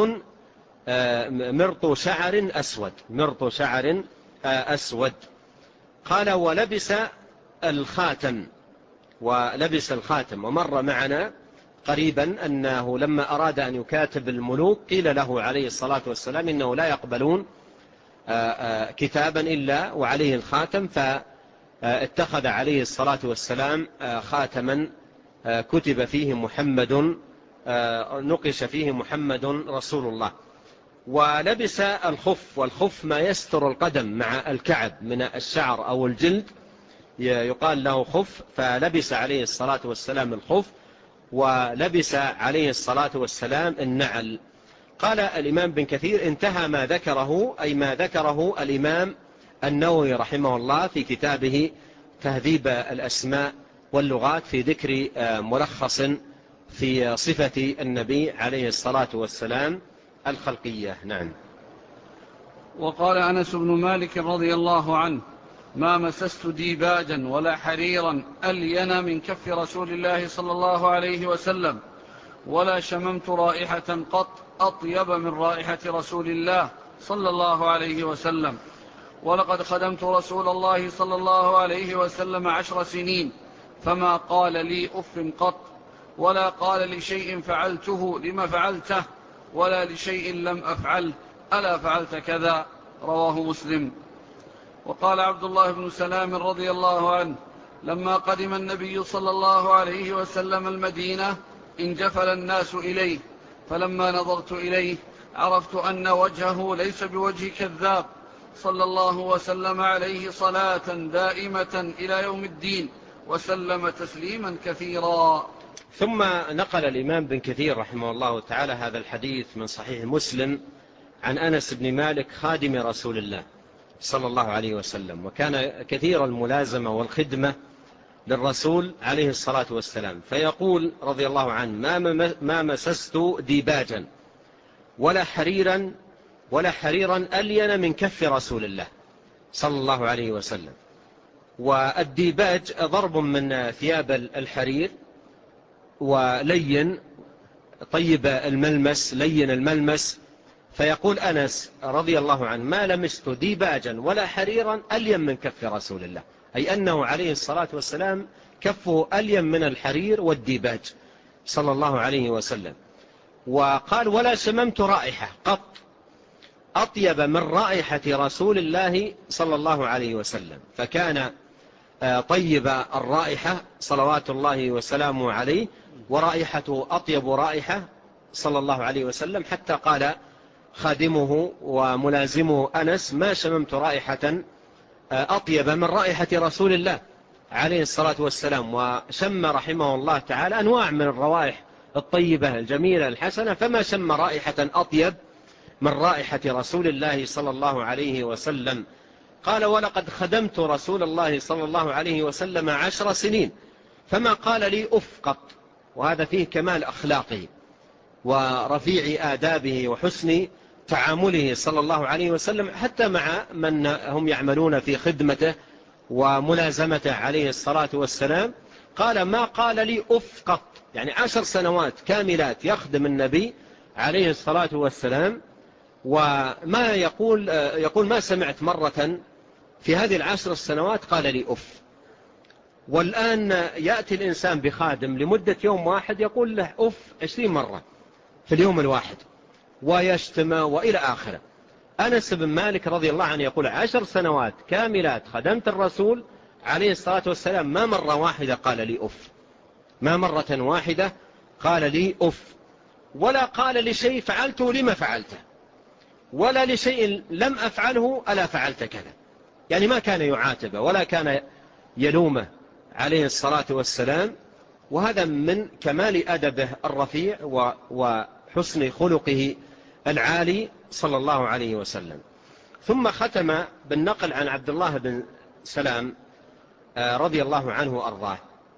مرط شعر أسود، مرط شعر أسود. قال: ولبس الخاتم، ولبس الخاتم. ومر معنا قريبا أنه لما أراد أن يكاتب الملوك قيل له عليه الصلاة والسلام إنه لا يقبلون كتابا إلا وعليه الخاتم، فاتخذ عليه الصلاة والسلام خاتما كتب فيه محمد، نقش فيه محمد رسول الله. ولبس الخف، والخف ما يستر القدم مع الكعب من الشعر أو الجلد يقال له خف. فلبس عليه الصلاة والسلام الخف، ولبس عليه الصلاة والسلام النعل. قال الإمام بن كثير: انتهى ما ذكره، أي ما ذكره الإمام النووي رحمه الله في كتابه تهذيب الأسماء واللغات في ذكر ملخص في صفة النبي عليه الصلاة والسلام الخلقية. نعم. وقال أنس بن مالك رضي الله عنه: ما مسست ديباجا ولا حريرا ألين من كف رسول الله صلى الله عليه وسلم، ولا شممت رائحة قط أطيب من رائحة رسول الله صلى الله عليه وسلم. ولقد خدمت رسول الله صلى الله عليه وسلم 10 سنين، فما قال لي أف قط، ولا قال لشيء فعلته لما فعلته، ولا لشيء لم أفعله ألا فعلت كذا. رواه مسلم. وقال عبد الله بن سلام رضي الله عنه: لما قدم النبي صلى الله عليه وسلم المدينة انجفل الناس إليه، فلما نظرت إليه عرفت أن وجهه ليس بوجه كذاب، صلى الله وسلم عليه صلاة دائمة إلى يوم الدين، وسلم تسليما كثيرا. ثم نقل الإمام بن كثير رحمه الله تعالى هذا الحديث من صحيح مسلم عن أنس بن مالك خادم رسول الله صلى الله عليه وسلم، وكان كثير الملازمة والخدمة للرسول عليه الصلاة والسلام، فيقول رضي الله عنه: ما مسست ديباجا ولا حريرا ألين من كف رسول الله صلى الله عليه وسلم. والديباج ضرب من ثياب الحرير، ولين طيب الملمس، لين الملمس. فيقول أنس رضي الله عنه: ما لمست ديباجا ولا حريرا ألين من كف رسول الله، أي أنه عليه الصلاة والسلام كفه ألين من الحرير والديباج صلى الله عليه وسلم. وقال: ولا شممت رائحة قط أطيب من رائحة رسول الله صلى الله عليه وسلم. فكان طيب الرائحة صلوات الله وسلامه عليه، ورائحته أطيب رائحة صلى الله عليه وسلم، حتى قال خادمه وملازمه أنس: ما شممت رائحة أطيب من رائحة رسول الله عليه الصلاة والسلام. وشم رحمه الله تعالى أنواع من الروائح الطيبة الجميلة الحسنة، فما شم رائحة أطيب من رائحة رسول الله صلى الله عليه وسلم. قال: ولقد خدمت رسول الله صلى الله عليه وسلم 10 سنين فما قال لي أف قط. وهذا فيه كمال أخلاقه ورفيع آدابه وحسن تعامله صلى الله عليه وسلم، حتى مع من هم يعملون في خدمته وملازمته عليه الصلاة والسلام. قال: ما قال لي أف قط، يعني 10 سنوات كاملات يخدم النبي عليه الصلاة والسلام، وما يقول ما سمعت مرة في هذه 10 سنوات قال لي أف. والآن يأتي الإنسان بخادم لمدة يوم واحد يقول له أف 20 مرة في اليوم الواحد، ويشتم وإلى آخره. أنس بن مالك رضي الله عنه يقول: 10 سنوات كاملات خدمت الرسول عليه الصلاة والسلام، ما مرة واحدة قال لي أف، ما مرة واحدة قال لي أف، ولا قال لشيء فعلته لما فعلته، ولا لشيء لم أفعله ألا فعلت كذا. يعني ما كان يعاتبه ولا كان يلومه عليه الصلاة والسلام. وهذا من كمال أدبه الرفيع وحسن خلقه العالي صلى الله عليه وسلم. ثم ختم بالنقل عن عبد الله بن سلام رضي الله عنه وأرضاه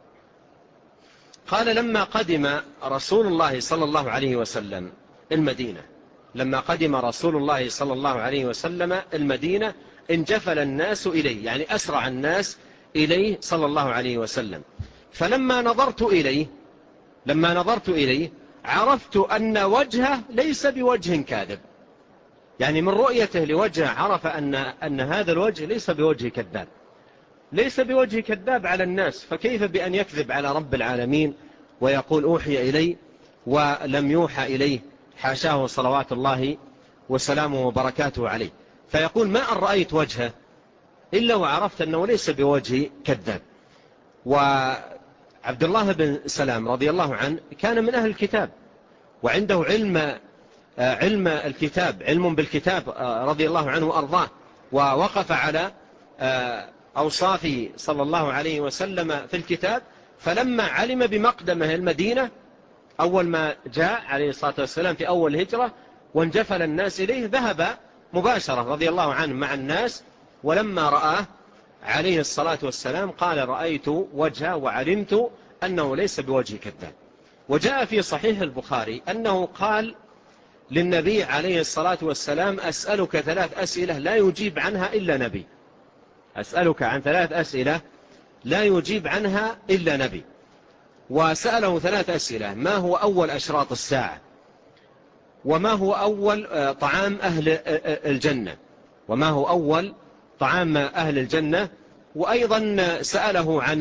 قال: لما قدم رسول الله صلى الله عليه وسلم المدينة، لما قدم رسول الله صلى الله عليه وسلم المدينة انجفل الناس إليه، يعني أسرع الناس إليه صلى الله عليه وسلم. فلما نظرت إليه عرفت أن وجهه ليس بوجه كاذب، يعني من رؤيته لوجهه عرف أن هذا الوجه ليس بوجه كذاب، ليس بوجه كذاب على الناس. فكيف بأن يكذب على رب العالمين ويقول أوحي إلي ولم يوحى إليه؟ حاشاه صلوات الله وسلامه وبركاته عليه. فيقول: ما أن رأيت وجهه إلا وعرفت أنه ليس بوجه كذاب. وعبد الله بن سلام رضي الله عنه كان من أهل الكتاب، وعنده علم الكتاب، علم بالكتاب رضي الله عنه وأرضاه، ووقف على أوصافه صلى الله عليه وسلم في الكتاب. فلما علم بمقدمه المدينة أول ما جاء عليه الصلاة والسلام في أول هجرة وانجفل الناس إليه، ذهب مباشرة رضي الله عنه مع الناس. ولما رآه عليه الصلاة والسلام قال: رأيت وجهه وعلمت أنه ليس بوجه كذاب. وجاء في صحيح البخاري أنه قال للنبي عليه الصلاة والسلام: أسألك 3 أسئلة لا يجيب عنها إلا نبي، أسألك عن 3 أسئلة لا يجيب عنها إلا نبي. وسأله 3 أسئلة: ما هو أول أشراط الساعة؟ وما هو أول طعام أهل الجنة؟ وما هو أول طعام أهل الجنة؟ وأيضا سأله عن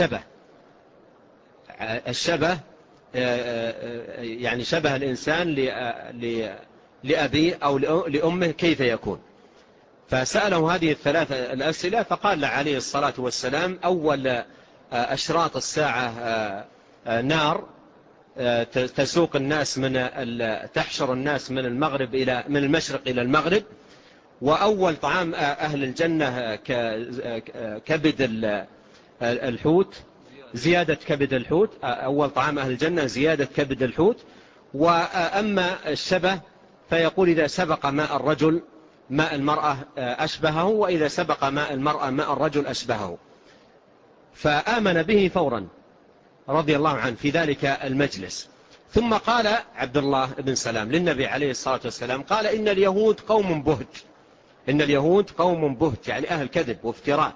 الشبه، يعني شبه الإنسان لأبيه أو لأمه كيف يكون؟ فسأله هذه الثلاث الأسئلة فقال عليه الصلاة والسلام: أول أشراط الساعة نار تسوق الناس تحشر الناس من المشرق إلى المغرب، وأول طعام أهل الجنة كبد الحوت، زيادة كبد الحوت، أول طعام أهل الجنة زيادة كبد الحوت. وأما الشبه فيقول: إذا سبق ماء الرجل ماء المرأة أشبهه، وإذا سبق ماء المرأة ماء الرجل أشبهه. فآمن به فورا رضي الله عنه في ذلك المجلس. ثم قال عبد الله بن سلام للنبي عليه الصلاة والسلام، قال: إن اليهود قوم بهت، إن اليهود قوم بهت، يعني أهل كذب وافتراء،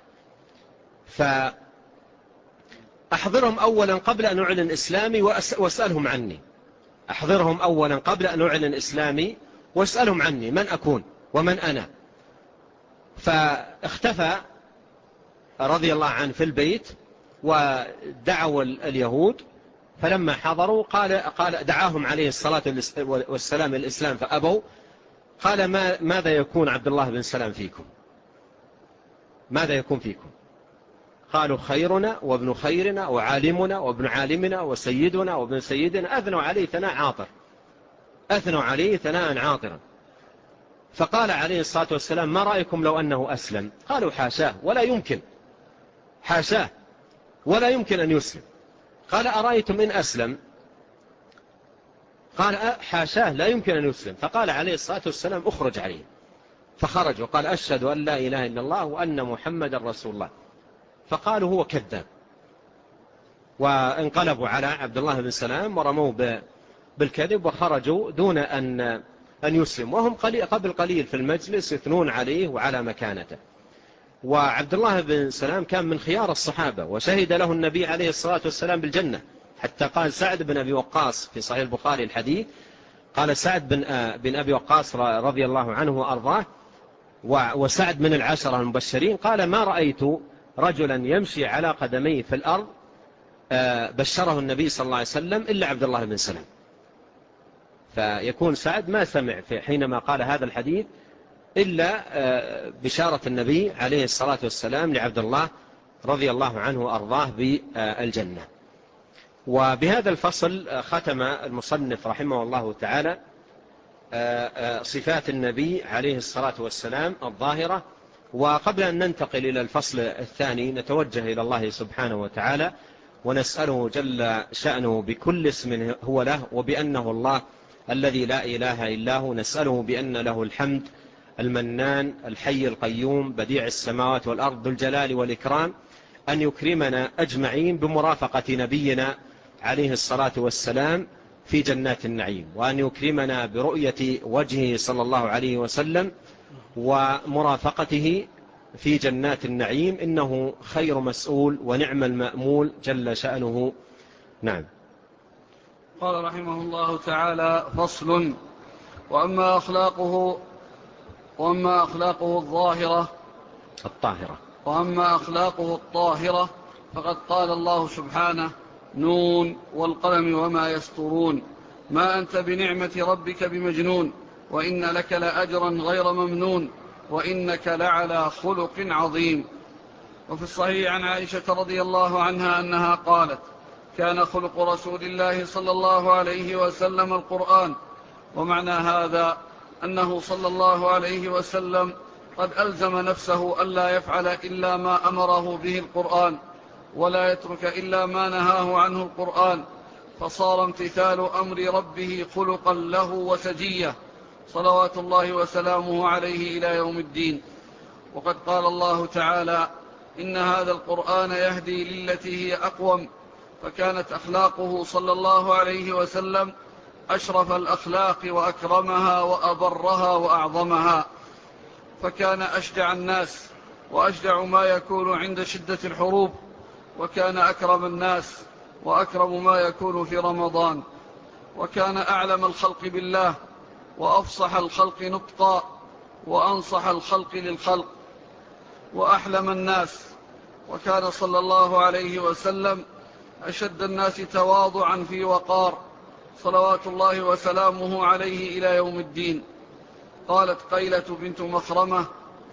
فأحضرهم أولا قبل أن أعلن إسلامي واسألهم عني. أحضرهم أولا قبل أن أعلن إسلامي واسألهم عني من أكون ومن أنا. فاختفى رضي الله عنه في البيت، ودعوا اليهود، فلما حضروا قال دعاهم عليه الصلاة والسلام الإسلام فأبوا. قال: ماذا يكون عبد الله بن سلام فيكم؟ ماذا يكون فيكم؟ قالوا: خيرنا وابن خيرنا وعالمنا وابن عالمنا وسيدنا وابن سيدنا. أثنوا عليه ثناء عاطر، أثنوا عليه ثناء عاطرا. فقال عليه الصلاة والسلام: ما رأيكم لو أنه أسلم؟ قالوا: حاشاه، ولا يمكن، حاشاه ولا يمكن أن يسلم. قال: أرأيتم إن أسلم؟ قال: حاشاه لا يمكن أن يسلم. فقال عليه الصلاة والسلام: أخرج عليه. فخرج وقال: أشهد أن لا إله إلا الله وأن محمد رسول الله. فقالوا: هو كذاب، وانقلبوا على عبد الله بن سلام ورموه بالكذب وخرجوا دون أن يسلم، وهم قبل قليل في المجلس يثنون عليه وعلى مكانته. وعبد الله بن سلام كان من خيار الصحابة، وشهد له النبي عليه الصلاة والسلام بالجنة، حتى قال سعد بن أبي وقاص في صحيح البخاري الحديث، قال سعد بن أبي وقاص رضي الله عنه وأرضاه، وسعد من العشرة المبشرين، قال: ما رأيت رجلا يمشي على قدميه في الأرض بشره النبي صلى الله عليه وسلم إلا عبد الله بن سلام. فيكون سعد ما سمع حينما قال هذا الحديث إلا بشارة النبي عليه الصلاة والسلام لعبد الله رضي الله عنه وأرضاه بالجنة. وبهذا الفصل ختم المصنف رحمه الله تعالى صفات النبي عليه الصلاة والسلام الظاهرة. وقبل أن ننتقل إلى الفصل الثاني نتوجه إلى الله سبحانه وتعالى ونسأله جل شأنه بكل اسم هو له، وبأنه الله الذي لا إله إلا هو. نسأله بأن له الحمد المنان الحي القيوم بديع السماوات والأرض ذو الجلال والإكرام، أن يكرمنا أجمعين بمرافقة نبينا عليه الصلاة والسلام في جنات النعيم، وأن يكرمنا برؤية وجهه صلى الله عليه وسلم ومرافقته في جنات النعيم، إنه خير مسؤول ونعم المأمول جل شأنه. نعم. قال رحمه الله تعالى: فصل. وأما أخلاقه الظاهرة الطاهرة وأما أخلاقه الطاهرة فقد قال الله سبحانه: نون والقلم وما يسطرون، ما أنت بنعمة ربك بمجنون، وإن لك لأجرا غير ممنون، وإنك لعلى خلق عظيم. وفي الصحيح عن عائشة رضي الله عنها أنها قالت: كان خلق رسول الله صلى الله عليه وسلم القرآن. ومعنى هذا أنه صلى الله عليه وسلم قد ألزم نفسه ألا يفعل إلا ما أمره به القرآن، ولا يترك إلا ما نهاه عنه القرآن، فصار امتثال أمر ربه خلقا له وسجية صلوات الله وسلامه عليه إلى يوم الدين. وقد قال الله تعالى: إن هذا القرآن يهدي للتي هي أقوم. فكانت أخلاقه صلى الله عليه وسلم أشرف الأخلاق وأكرمها وأبرها وأعظمها، فكان أشجع الناس وأشجع ما يكون عند شدة الحروب، وكان أكرم الناس وأكرم ما يكون في رمضان، وكان أعلم الخلق بالله وأفصح الخلق نطقا وأنصح الخلق للخلق وأحلم الناس. وكان صلى الله عليه وسلم أشد الناس تواضعا في وقار صلوات الله وسلامه عليه إلى يوم الدين. قالت قيلة بنت مخرمة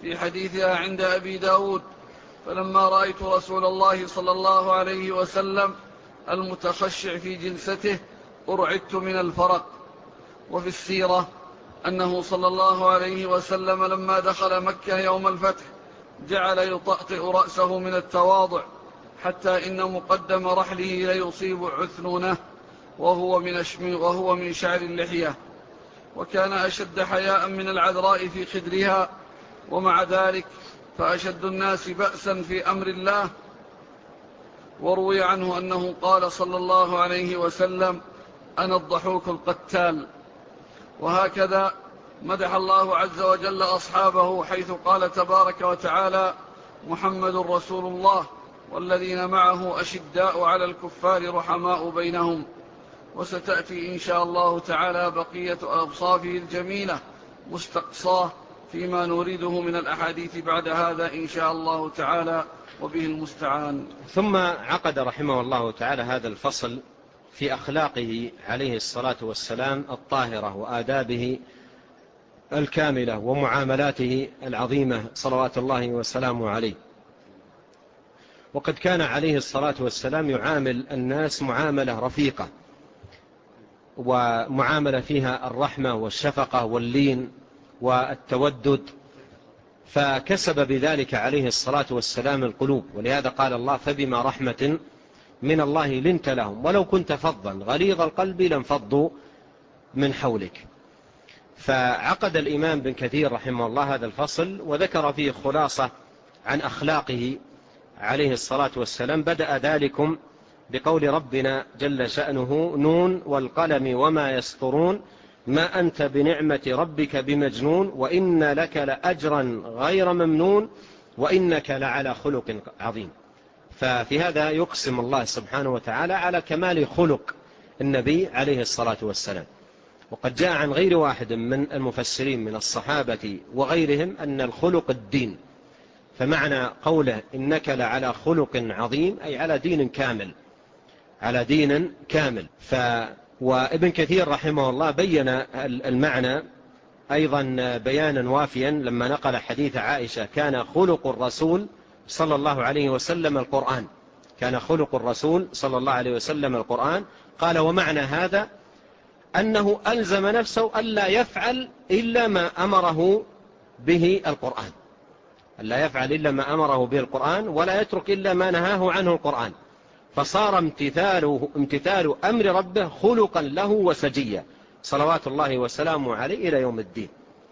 في حديثها عند أبي داود: فلما رأيت رسول الله صلى الله عليه وسلم المتخشع في جلسته أرعدت من الفرق. وفي السيرة أنه صلى الله عليه وسلم لما دخل مكة يوم الفتح جعل يطأطئ رأسه من التواضع، حتى إن مقدم رحله ليصيب عثنونه وهو من شعر اللحية، وكان أشد حياء من العذراء في خدرها، ومع ذلك فأشد الناس بأسا في أمر الله. وروي عنه أنه قال صلى الله عليه وسلم: أنا الضحوك القتال. وهكذا مدح الله عز وجل أصحابه، حيث قال تبارك وتعالى: محمد رسول الله والذين معه أشداء على الكفار رحماء بينهم. وستأتي إن شاء الله تعالى بقية أوصافه الجميلة مستقصاه فيما نريده من الأحاديث بعد هذا إن شاء الله تعالى، وبه المستعان. ثم عقد رحمه الله تعالى هذا الفصل في أخلاقه عليه الصلاة والسلام الطاهرة وآدابه الكاملة ومعاملاته العظيمة صلوات الله وسلامه عليه. وقد كان عليه الصلاة والسلام يعامل الناس معاملة رفيقة، ومعاملة فيها الرحمة والشفقة واللين والتودد، فكسب بذلك عليه الصلاة والسلام القلوب. ولهذا قال الله: فبما رحمة من الله لنت لهم ولو كنت فظا غليظ القلب لانفضوا من حولك. فعقد الإمام ابن كثير رحمه الله هذا الفصل وذكر فيه خلاصة عن أخلاقه عليه الصلاة والسلام. بدأ ذلكم بقول ربنا جل شأنه: نون والقلم وما يسطرون ما أنت بنعمة ربك بمجنون وإن لك لأجرا غير ممنون وإنك لعلى خلق عظيم. ففي هذا يقسم الله سبحانه وتعالى على كمال خلق النبي عليه الصلاة والسلام. وقد جاء عن غير واحد من المفسرين من الصحابة وغيرهم أن الخلق الدين، فمعنى قوله إنك لعلى خلق عظيم أي على دين كامل، على دين كامل. وابن كثير رحمه الله بين المعنى أيضا بيانا وافيا لما نقل حديث عائشة: كان خلق الرسول صلى الله عليه وسلم القرآن، كان خلق الرسول صلى الله عليه وسلم القرآن. قال: ومعنى هذا أنه ألزم نفسه ألا يفعل إلا ما أمره به القرآن، ألا يفعل إلا ما أمره به القرآن ولا يترك إلا ما نهاه عنه القرآن، فصار امتثال أمر ربه خلقا له وسجيا صلوات الله وسلامه عليه إلى يوم الدين.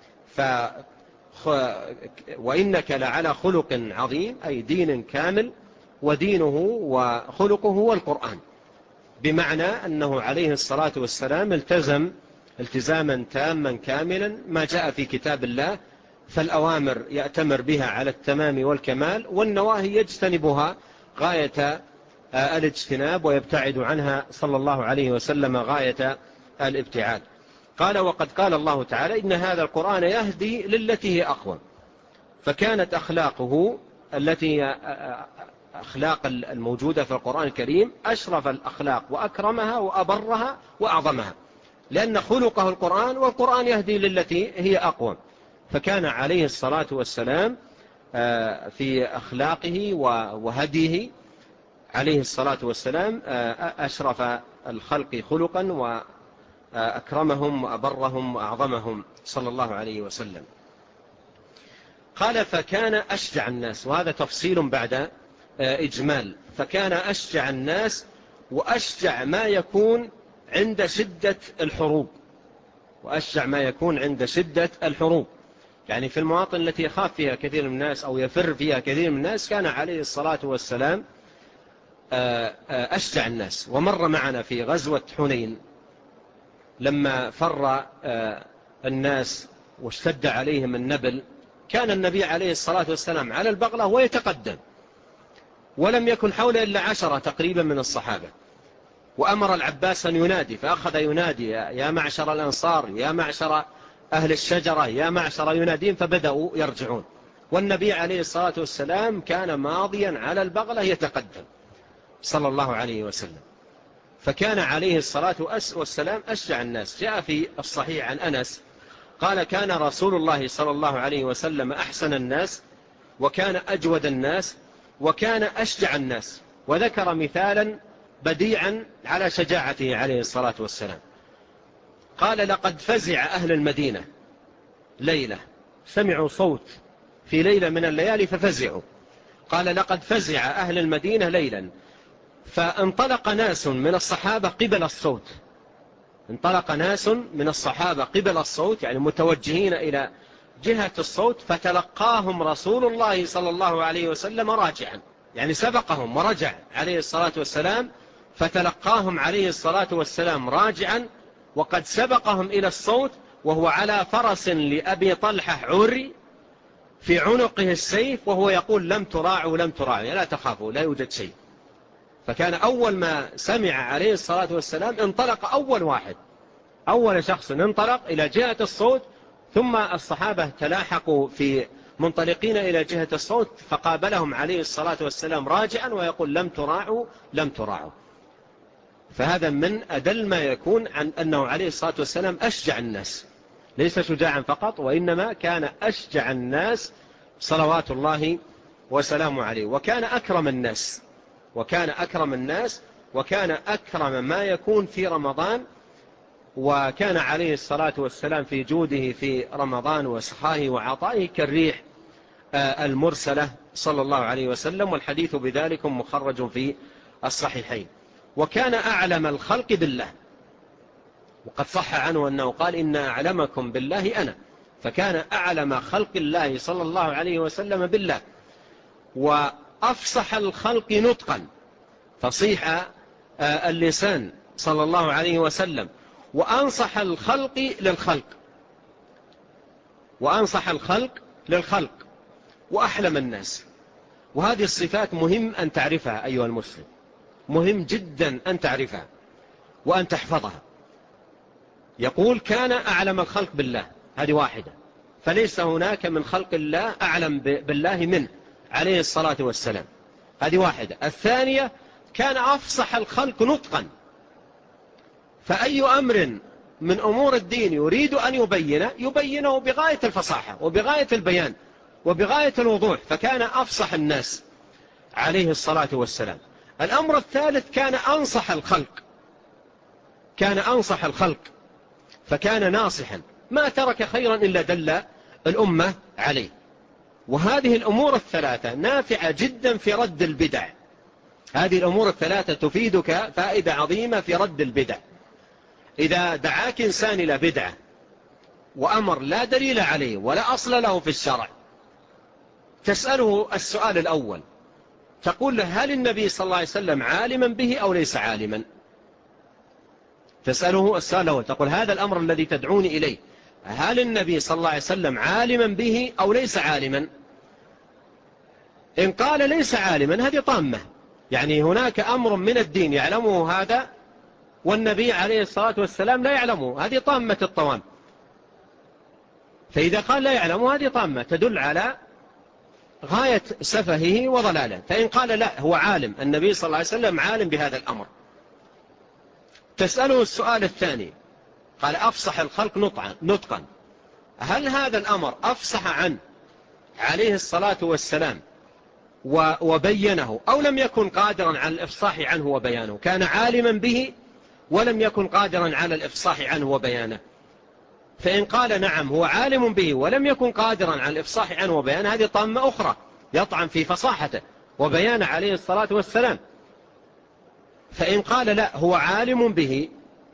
وإنك لعلى خلق عظيم أي دين كامل، ودينه وخلقه هو القرآن، بمعنى أنه عليه الصلاة والسلام التزم التزاما تاما كاملا ما جاء في كتاب الله، فالأوامر يأتمر بها على التمام والكمال، والنواهي يجتنبها غاية الاجتناب ويبتعد عنها صلى الله عليه وسلم غاية الابتعاد. قال: وقد قال الله تعالى: إن هذا القرآن يهدي للتي هي أقوم. فكانت أخلاقه التي هي أخلاق الموجودة في القرآن الكريم أشرف الأخلاق وأكرمها وأبرها وأعظمها، لأن خلقه القرآن، والقرآن يهدي للتي هي أقوم. فكان عليه الصلاة والسلام في أخلاقه وهديه عليه الصلاة والسلام أشرف الخلق خلقا وأكرمهم وأبرهم وأعظمهم صلى الله عليه وسلم. قال: فكان أشجع الناس، وهذا تفصيل بعد إجمال. فكان أشجع الناس، وأشجع ما يكون عند شدة الحروب، وأشجع ما يكون عند شدة الحروب، يعني في المواطن التي يخاف فيها كثير من الناس أو يفر فيها كثير من الناس كان عليه الصلاة والسلام أشجع الناس. ومر معنا في غزوة حنين لما فر الناس واشتد عليهم النبل، كان النبي عليه الصلاة والسلام على البغلة ويتقدم، ولم يكن حوله إلا 10 تقريبا من الصحابة، وأمر العباس أن ينادي، فأخذ ينادي: يا معشر الأنصار، يا معشر أهل الشجرة، يا معشر، ينادين، فبدأوا يرجعون، والنبي عليه الصلاة والسلام كان ماضيا على البغلة يتقدم صلى الله عليه وسلم. فكان عليه الصلاة والسلام أشجع الناس. جاء في الصحيح عن أنس قال كان رسول الله صلى الله عليه وسلم أحسن الناس، وكان أجود الناس، وكان أشجع الناس، وذكر مثالا بديعا على شجاعته عليه الصلاة والسلام. قال لقد فزع أهل المدينة ليلة، سمعوا صوت في ليلة من الليالي ففزعوا. قال لقد فزع أهل المدينة ليلا، فانطلق ناس من الصحابة قبل الصوت، انطلق ناس من الصحابة قبل الصوت يعني متوجهين إلى جهة الصوت، فتلقاهم رسول الله صلى الله عليه وسلم راجعا، يعني سبقهم ورجع عليه الصلاة والسلام، فتلقاهم عليه الصلاة والسلام راجعا وقد سبقهم إلى الصوت، وهو على فرس لأبي طلحة عري في عنقه السيف، وهو يقول لم تراعوا لم تراعوا، يعني لا تخافوا لا يوجد شيء. فكان أول ما سمع عليه الصلاة والسلام انطلق أول واحد، أول شخص انطلق إلى جهة الصوت، ثم الصحابة تلاحقوا في منطلقين إلى جهة الصوت، فقابلهم عليه الصلاة والسلام راجعا ويقول لم تراعوا لم تراعوا. فهذا من أدل ما يكون عن أنه عليه الصلاة والسلام أشجع الناس، ليس شجاعا فقط، وإنما كان أشجع الناس صلوات الله وسلامه عليه. وكان أكرم الناس، وكان أكرم الناس، وكان أكرم ما يكون في رمضان. وكان عليه الصلاة والسلام في جوده في رمضان وسخائه وعطائه كالريح المرسلة صلى الله عليه وسلم، والحديث بذلك مخرج في الصحيحين. وكان أعلم الخلق بالله، وقد صح عنه أنه قال إن أعلمكم بالله أنا، فكان أعلم خلق الله صلى الله عليه وسلم بالله، وأفصح الخلق نطقا، فصيح اللسان صلى الله عليه وسلم، وأنصح الخلق للخلق، وأنصح الخلق للخلق، وأحلم الناس. وهذه الصفات مهم أن تعرفها أيها المسلم، مهم جدا أن تعرفها وأن تحفظها. يقول كان أعلم الخلق بالله، هذه واحدة، فليس هناك من خلق الله أعلم بالله منه عليه الصلاة والسلام، هذه واحدة. الثانية كان أفصح الخلق نطقا، فأي أمر من أمور الدين يريد أن يبينه بغاية الفصاحة وبغاية البيان وبغاية الوضوح، فكان أفصح الناس عليه الصلاة والسلام. الأمر الثالث كان أنصح الخلق، كان أنصح الخلق، فكان ناصحا، ما ترك خيرا إلا دل الأمة عليه. وهذه الأمور الثلاثة نافعة جدا في رد البدع، هذه الأمور الثلاثة تفيدك فائدة عظيمة في رد البدع. إذا دعاك إنسان إلى بدعة وأمر لا دليل عليه ولا أصل له في الشرع، تسأله السؤال الأول، تقول له هل النبي صلى الله عليه وسلم عالما به أو ليس عالما؟ تسأله السؤال الأول، تقول هذا الأمر الذي تدعوني إليه هل النبي صلى الله عليه وسلم عالما به أو ليس عالما؟ إن قال ليس عالما هذه طامة، يعني هناك أمر من الدين يعلمه هذا والنبي عليه الصلاة والسلام لا يعلمه، هذه طامة الطوام. فإذا قال لا يعلمه هذه طامة تدل على غاية سفهه وضلاله. فإن قال لا هو عالم، النبي صلى الله عليه وسلم عالم بهذا الأمر، تسأله السؤال الثاني، قال أفصح الخلق نطقا، هل هذا الأمر أفصح عنه عليه الصلاة والسلام وبينه أو لم يكن قادرا على الإفصاح عنه وبيانه؟ كان عالما به ولم يكن قادرا على الإفصاح عنه وبيانه. فإن قال نعم هو عالم به ولم يكن قادرا على الإفصاح عنه وبيانه، هذه طامة أخرى يطعن في فصاحته وبيانه عليه الصلاة والسلام. فإن قال لا هو عالم به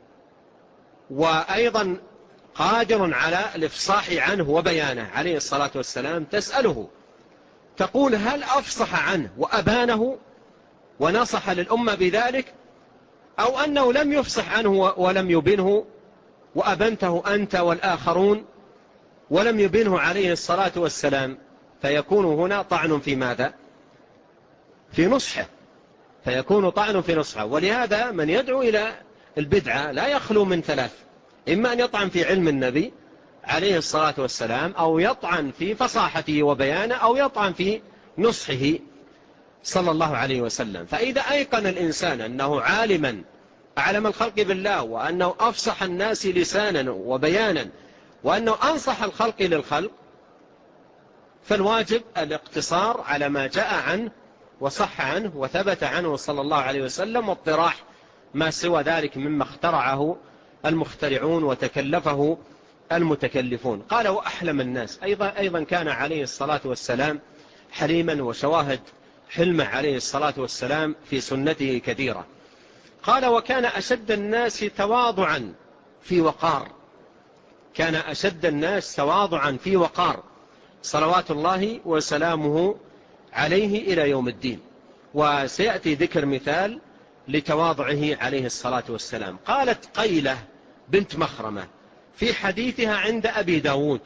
وأيضا قادر على الإفصاح عنه وبيانه عليه الصلاة والسلام، تسأله تقول هل أفصح عنه وأبانه ونصح للأمة بذلك، أو أنه لم يفصح عنه ولم يبنه وأبنته أنت والآخرون ولم يبنه عليه الصلاة والسلام؟ فيكون هنا طعن في ماذا؟ في نصحه، فيكون طعن في نصحه. ولهذا من يدعو إلى البدعة لا يخلو من ثلاث، إما أن يطعن في علم النبي عليه الصلاة والسلام، أو يطعن في فصاحته وبيانه، أو يطعن في نصحه صلى الله عليه وسلم. فإذا أيقن الإنسان أنه عالما أعلم الخلق بالله، وأنه أفصح الناس لسانا وبيانا، وأنه أنصح الخلق للخلق، فالواجب الاقتصار على ما جاء عنه وصح عنه وثبت عنه صلى الله عليه وسلم، واطراح ما سوى ذلك مما اخترعه المخترعون وتكلفه المتكلفون. قال وأحلم الناس، أيضا كان عليه الصلاة والسلام حليما، وشواهد حلمه عليه الصلاة والسلام في سنته كثيرة. قال وكان أشد الناس تواضعا في وقار، كان أشد الناس تواضعا في وقار صلوات الله وسلامه عليه إلى يوم الدين. وسيأتي ذكر مثال لتواضعه عليه الصلاة والسلام. قالت قيلة بنت مخرمة في حديثها عند أبي داود،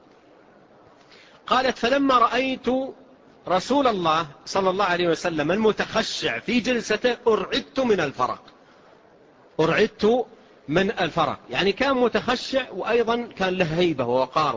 قالت فلما رأيت رسول الله صلى الله عليه وسلم المتخشع في جلسته أرعدت من الفرق. أرعدت من الفرق، يعني كان متخشع وأيضا كان له هيبة ووقار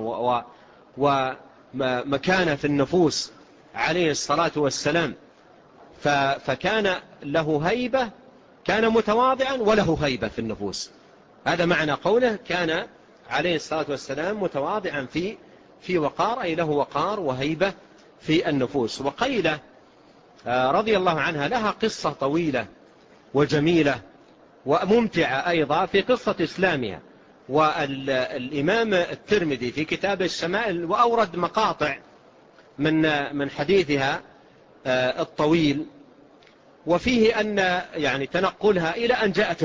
ومكانة في النفوس عليه الصلاة والسلام، فكان له هيبة، كان متواضعا وله هيبة في النفوس. هذا معنى قوله كان عليه الصلاة والسلام متواضعا في وقار، أي له وقار وهيبة في النفوس. وقيلة رضي الله عنها لها قصة طويلة وجميلة وممتعة أيضا في قصة إسلامها. والإمام الترمذي في كتاب الشمائل وأورد مقاطع من حديثها الطويل، وفيه أن يعني تنقلها إلى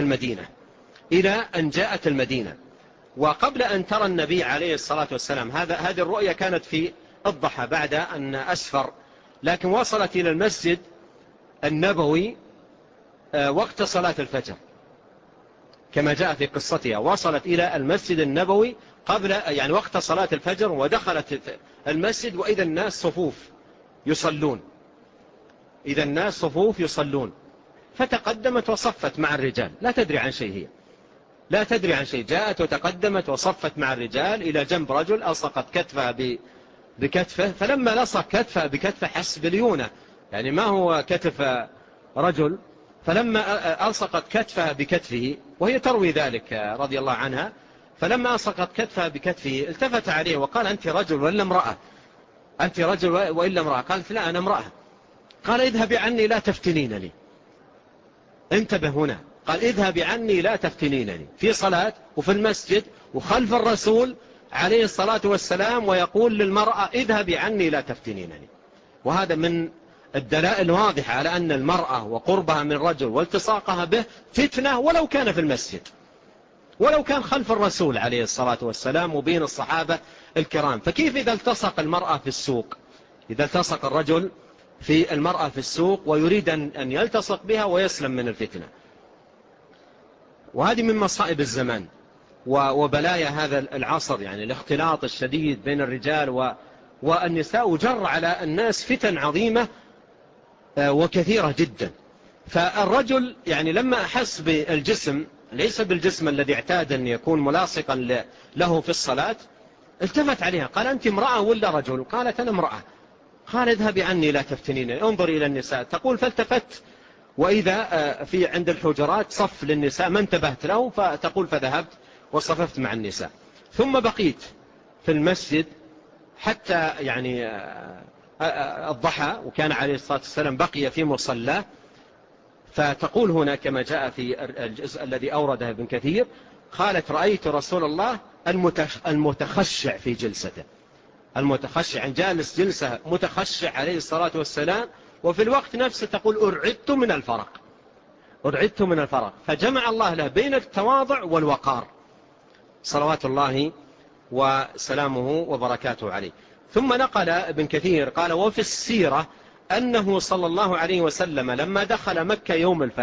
أن جاءت المدينة، وقبل أن ترى النبي عليه الصلاة والسلام. هذه الرؤية كانت في الضحى بعد أن أسفر، لكن وصلت إلى المسجد النبوي وقت صلاة الفجر كما جاء في قصتها. وصلت إلى المسجد النبوي قبل يعني وقت صلاة الفجر، ودخلت المسجد وإذا الناس صفوف يصلون، فتقدمت وصفت مع الرجال، لا تدري عن شيء، جاءت وتقدمت وصفت مع الرجال إلى جنب رجل ألصقت كتفها بكتفه، فلما لصق كتفها بكتفه حس بليونة، يعني ما هو كتف رجل، فلما ألصقت كتفها بكتفه وهي تروي ذلك رضي الله عنها، فلما ألصقت كتفها بكتفه التفت عليه وقال أنت رجل ولا امرأة؟ أنت رجل وإلا امرأة؟ قالت لا أنا امرأة. قال اذهبي عني لا تفتنينني. انتبه هنا، قال اذهبي عني لا تفتنينني، في صلاة وفي المسجد وخلف الرسول عليه الصلاة والسلام، ويقول للمرأة اذهبي عني لا تفتنينني. وهذا من الدلائل الواضحة على أن المرأة وقربها من الرجل والتصاقها به فتنة، ولو كان في المسجد، ولو كان خلف الرسول عليه الصلاة والسلام وبين الصحابة الكرام. فكيف إذا التصق المرأة في السوق، إذا التصق الرجل في المرأة في السوق ويريد أن يلتصق بها ويسلم من الفتنة؟ وهذه من مصائب الزمان وبلايا هذا العصر، يعني الاختلاط الشديد بين الرجال والنساء، وجر على الناس فتن عظيمة وكثيرة جدا. فالرجل يعني لما أحس بالجسم، ليس بالجسم الذي اعتاد أن يكون ملاصقا له في الصلاة، التفت عليها قال أنت امرأة ولا رجل؟ قالت أنا امرأة. قال اذهبي عني لا تفتنيني، انظر إلى النساء. تقول فالتفت وإذا في عند الحجرات صف للنساء ما انتبهت له، فتقول فذهبت وصففت مع النساء، ثم بقيت في المسجد حتى يعني الضحى، وكان عليه الصلاة والسلام بقي في مصلى. فتقول هنا كما جاء في الجزء الذي أورده ابن كثير، قالت رأيت رسول الله المتخشع في جلسته، المتخشع جالس جلسة متخشع عليه الصلاة والسلام، وفي الوقت نفسه تقول أرعدت من الفرق. فجمع الله له بين التواضع والوقار صلوات الله وسلامه وبركاته عليه. ثم نقل ابن كثير قال وفي السيرة أنه صلى الله عليه وسلم لما دخل مكة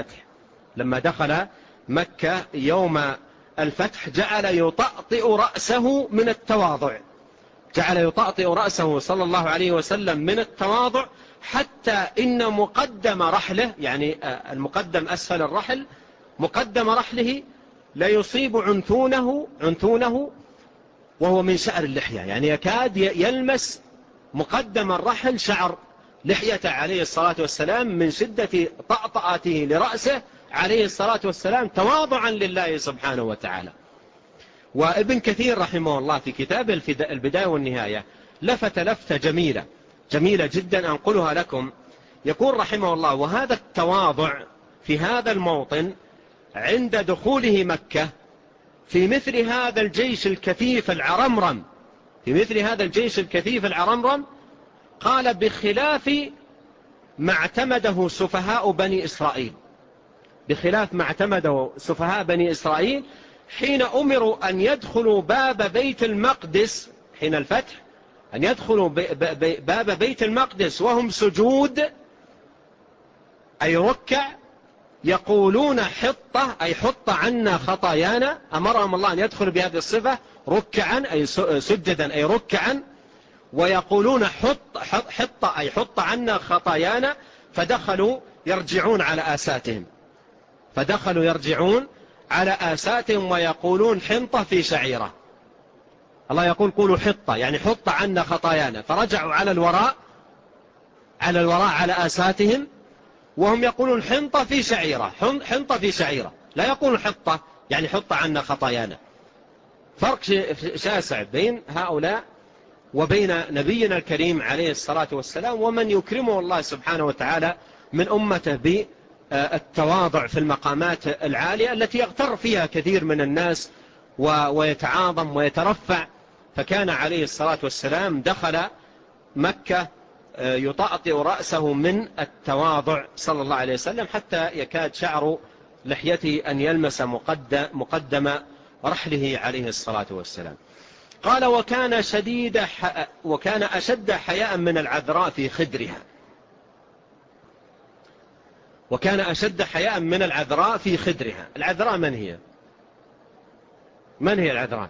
يوم الفتح جعل يطأطئ رأسه من التواضع، جعل يطأطئ رأسه صلى الله عليه وسلم من التواضع، حتى إن مقدم رحله، يعني المقدم أسفل الرحل، مقدم رحله لا يصيب عنتونه وهو من شعر اللحية، يعني يكاد يلمس مقدم الرحل شعر لحيته عليه الصلاة والسلام من شدة طأطأته لرأسه عليه الصلاة والسلام تواضعا لله سبحانه وتعالى. وابن كثير رحمه الله في كتاب البداية والنهاية لفت لفتة جميلة جدا أنقلها لكم. يقول رحمه الله: وهذا التواضع في هذا الموطن عند دخوله مكة في مثل هذا الجيش الكثيف العرمرم، قال بخلاف ما اعتمده سفهاء بني إسرائيل حين أمروا أن يدخلوا باب بيت المقدس حين الفتح، أن يدخلوا باب بيت المقدس وهم سجود أي ركع، يقولون حطة أي حط عنا خطايانا. أمرهم الله أن يدخلوا بهذه الصفة ركعا أي سجدا أي ركعا، ويقولون حطة أي حط عنا خطايانا. فدخلوا يرجعون على آساتهم ويقولون حنطة في شعيرة. الله يقول قولوا حطة يعني حط عنا خطايانا، فرجعوا على الوراء على آساتهم وهم يقولون حنطة في شعيرة، لا يقولون حطة يعني حط عنا خطايانا. فرق شاسع بين هؤلاء وبين نبينا الكريم عليه الصلاة والسلام، ومن يكرمه الله سبحانه وتعالى من أمته بالتواضع في المقامات العالية التي يغتر فيها كثير من الناس ويتعاظم ويترفع. فكان عليه الصلاة والسلام دخل مكة يطأطئ رأسه من التواضع صلى الله عليه وسلم، حتى يكاد شعر لحيته أن يلمس مقدم رحله عليه الصلاة والسلام. قال: وكان أشد حياء من العذراء في خدرها. العذراء من هي العذراء؟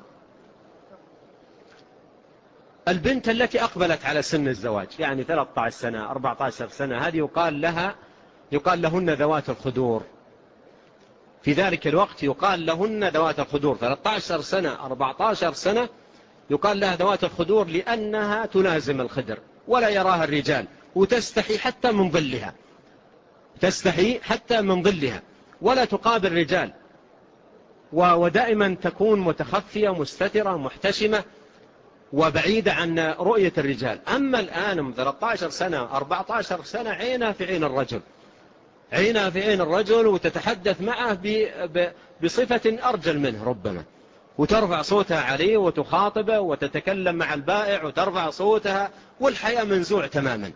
البنت التي أقبلت على سن الزواج، يعني 13 سنة 14 سنة، هذه يقال لهن ذوات الخدور. في ذلك الوقت يقال لهن ذوات الخدور، 13 سنة 14 سنة يقال لها ذوات الخدور، لأنها تلازم الخدر ولا يراها الرجال، وتستحي حتى من ظلها ولا تقابل رجال، ودائما تكون متخفية مستترة محتشمة وبعيدة عن رؤية الرجال. أما الآن من 13 سنة 14 سنة عينها في عين الرجل وتتحدث معه بصفة أرجل منه ربما، وترفع صوتها عليه وتخاطبه وتتكلم مع البائع وترفع صوتها، والحياء منزوع تماما.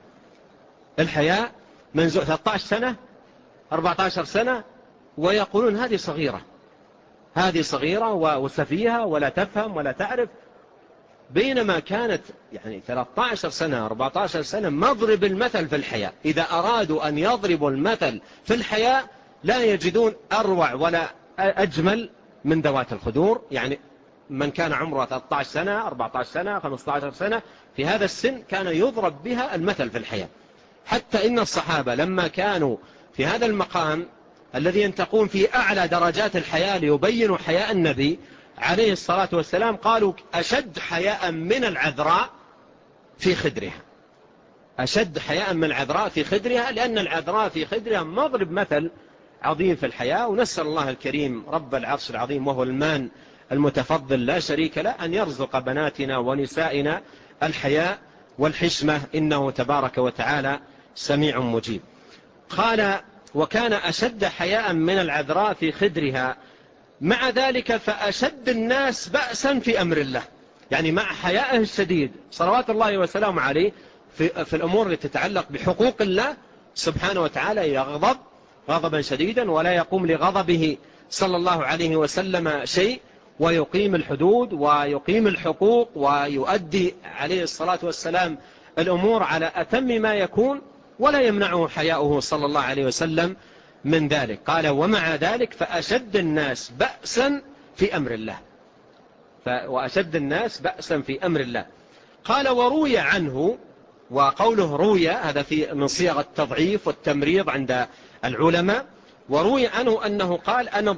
13 سنة 14 سنة ويقولون هذه صغيرة وسفيهة ولا تفهم ولا تعرف، بينما كانت يعني 13 سنة 14 سنة مضرب المثل في الحياء. إذا أرادوا أن يضربوا المثل في الحياء لا يجدون أروع ولا أجمل من ذوات الخدور. يعني من كان عمره 13 سنة 14 سنة 15 سنة في هذا السن كان يضرب بها المثل في الحياة. حتى إن الصحابة لما كانوا في هذا المقام الذي ينتقون في أعلى درجات الحياة ليبينوا حياء النبي عليه الصلاة والسلام قالوا أشد حياء من العذراء في خدرها، لأن العذراء في خدرها مضرب مثل عظيم في الحياة. ونسأل الله الكريم رب العرش العظيم وهو المان المتفضل لا شريك له أن يرزق بناتنا ونسائنا الحياء والحشمة، إنه تبارك وتعالى سميع مجيب. قال: وكان أشد حياء من العذراء في خدرها، مع ذلك فأشد الناس بأسا في أمر الله. يعني مع حيائه الشديد صلوات الله وسلامه عليه في الأمور التي تتعلق بحقوق الله سبحانه وتعالى يغضب غضبا شديدا، ولا يقوم لغضبه صلى الله عليه وسلم شيء، ويقيم الحدود ويقيم الحقوق ويؤدي عليه الصلاة والسلام الأمور على أتم ما يكون، ولا يمنعه حياؤه صلى الله عليه وسلم من ذلك. قال: ومع ذلك فأشد الناس بأسا في أمر الله. قال: وروي عنه، وقوله روي هذا من صيغ التضعيف والتمريض عند العلماء، وروي عنه أنه قال: أنا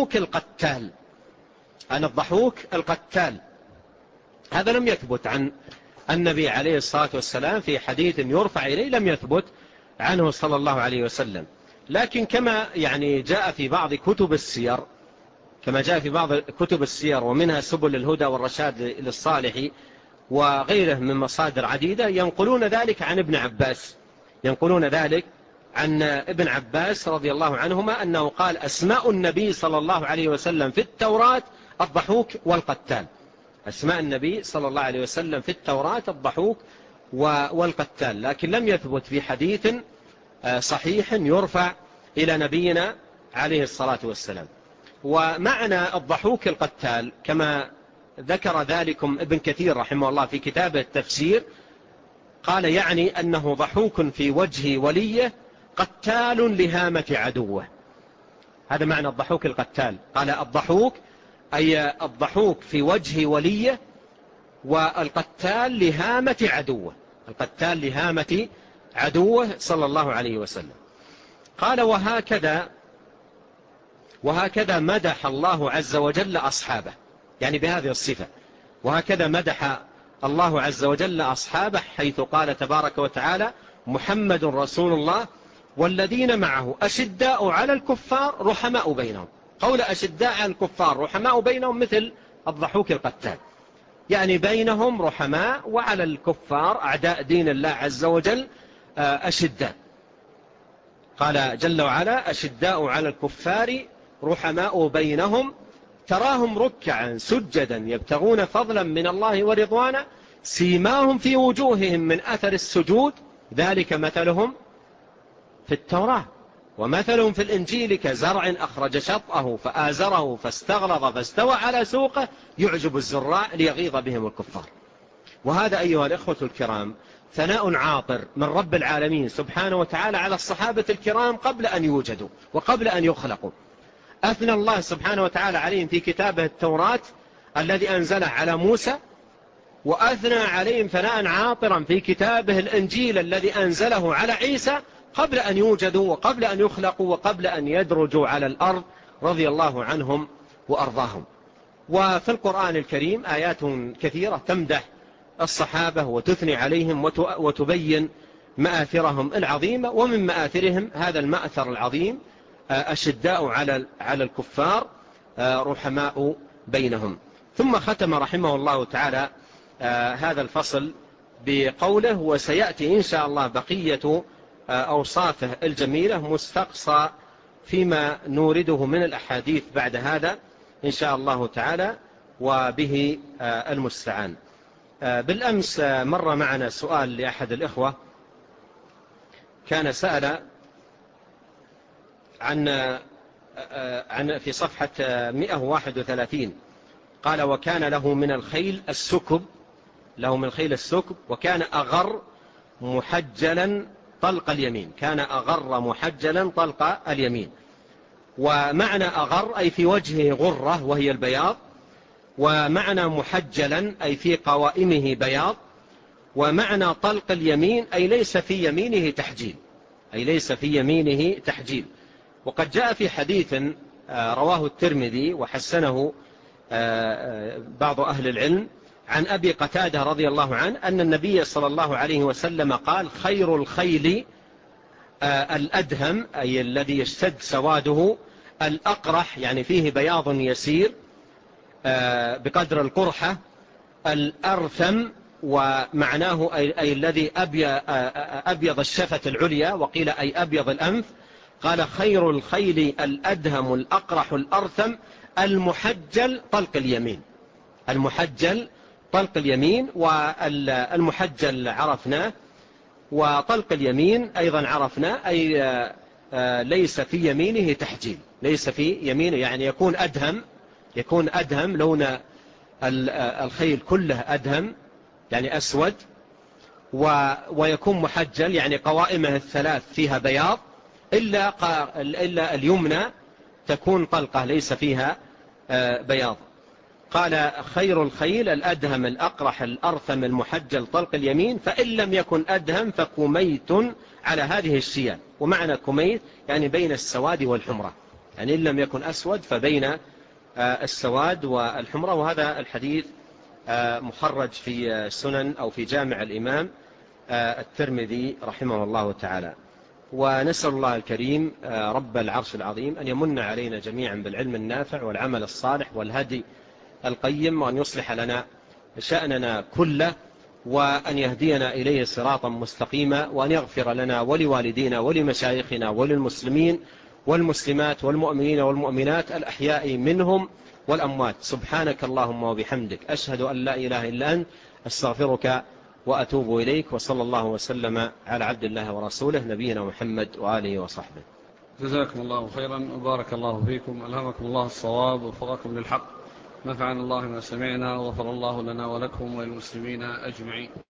الضحوك القتال. هذا لم يثبت عن النبي عليه الصلاة والسلام في حديث يرفع إليه، لم يثبت عنه صلى الله عليه وسلم. لكن كما يعني جاء في بعض كتب السير كما جاء في بعض كتب السير ومنها سبل الهدى والرشاد للصالح وغيره من مصادر عديدة ينقلون ذلك عن ابن عباس، ينقلون ذلك عن ابن عباس رضي الله عنهما أنه قال أسماء النبي صلى الله عليه وسلم في التوراة الضحوك والقتال. أسماء النبي صلى الله عليه وسلم في التوراة الضحوك والقتال، لكن لم يثبت في حديث صحيح يرفع إلى نبينا عليه الصلاة والسلام. ومعنى الضحوك القتال كما ذكر ذلكم ابن كثير رحمه الله في كتابه التفسير، قال يعني أنه ضحوك في وجه وليه قتال لهامة عدوه. هذا معنى الضحوك القتال. قال الضحوك أي الضحوك في وجه وليه، والقتال لهامة عدوه، القتال لهامة عدوه صلى الله عليه وسلم. قال وهكذا مدح الله عز وجل أصحابه، يعني بهذه الصفة. وهكذا مدح الله عز وجل أصحابه حيث قال تبارك وتعالى محمد رسول الله والذين معه أشداء على الكفار رحماء بينهم. قول أشداء على الكفار رحماء بينهم مثل الضحوك القتال، يعني بينهم رحماء وعلى الكفار أعداء دين الله عز وجل أشداء. قال جل وعلا أشداء على الكفار رحماء بينهم تراهم ركعا سجدا يبتغون فضلا من الله ورضوانا سيماهم في وجوههم من أثر السجود ذلك مثلهم في التوراة ومثلهم في الإنجيل كزرع أخرج شطأه فآزره فاستغلظ فاستوى على سوقه يعجب الزراع ليغيظ بهم الكفار. وهذا أيها الإخوة الكرام ثناء عاطر من رب العالمين سبحانه وتعالى على الصحابة الكرام قبل أن يوجدوا وقبل أن يخلقوا. أثنى الله سبحانه وتعالى عليهم في كتابه التوراة الذي أنزله على موسى، وأثنى عليهم ثناء عاطرا في كتابه الإنجيل الذي أنزله على عيسى قبل أن يوجدوا وقبل أن يخلقوا وقبل أن يدرجوا على الأرض رضي الله عنهم وأرضاهم. وفي القرآن الكريم آيات كثيرة تمدح الصحابة وتثني عليهم وتبين مآثرهم العظيمة، ومن مآثرهم هذا المأثر العظيم أشداء على الكفار رحماء بينهم. ثم ختم رحمه الله تعالى هذا الفصل بقوله وسيأتي إن شاء الله بقية أوصافه الجميلة مستقصى فيما نورده من الأحاديث بعد هذا إن شاء الله تعالى وبه المستعان. بالأمس مر معنا سؤال لأحد الإخوة كان سأل عن في صفحة 131 قال وكان له من الخيل السكب، له من الخيل السكب وكان أغر محجلا طلق اليمين، كان أغر محجلا طلق اليمين. ومعنى أغر أي في وجهه غرة وهي البياض، ومعنى محجلا أي في قوائمه بياض، ومعنى طلق اليمين أي ليس في يمينه تحجيل، أي ليس في يمينه تحجيل. وقد جاء في حديث رواه الترمذي وحسنه بعض أهل العلم عن أبي قتادة رضي الله عنه أن النبي صلى الله عليه وسلم قال خير الخيل الأدهم أي الذي يشتد سواده الأقرح يعني فيه بياض يسير بقدر القرحة الأرثم ومعناه أي الذي أبيض الشفة العليا وقيل أي أبيض الأنف. قال خير الخيل الأدهم الأقرح الأرثم المحجل طلق اليمين، المحجل طلق اليمين. والمحجل عرفناه وطلق اليمين أيضا عرفناه أي ليس في يمينه تحجيل، ليس في يمينه يعني يكون أدهم لون الخيل كله أدهم يعني أسود، ويكون محجل يعني قوائمه الثلاث فيها بياض إلا اليمنى تكون طلقة ليس فيها بياض. قال خير الخيل الأدهم الأقرح الأرثم المحجل طلق اليمين، فإن لم يكن أدهم فكميت على هذه الشيان. ومعنى كميت يعني بين السواد والحمرة، يعني إن لم يكن أسود فبين السواد والحمرة. وهذا الحديث مخرج في سنن أو في جامع الإمام الترمذي رحمه الله تعالى. ونسأل الله الكريم رب العرش العظيم أن يمن علينا جميعا بالعلم النافع والعمل الصالح والهدي القيم، وأن يصلح لنا شأننا كله، وأن يهدينا إليه صراطا مستقيما، وأن يغفر لنا ولوالدينا ولمشايخنا وللمسلمين والمسلمات والمؤمنين والمؤمنات الأحياء منهم والأموات. سبحانك اللهم وبحمدك، أشهد أن لا إله إلا أنت، أستغفرك وأتوب إليك. وصلى الله وسلم على عبد الله ورسوله نبينا محمد وآله وصحبه. جزاكم الله خيرا وبارك الله فيكم، ألهمكم الله الصواب ووفقكم للحق، نفعنا الله ما سمعنا وغفر الله لنا ولكم وللمسلمين أجمعين.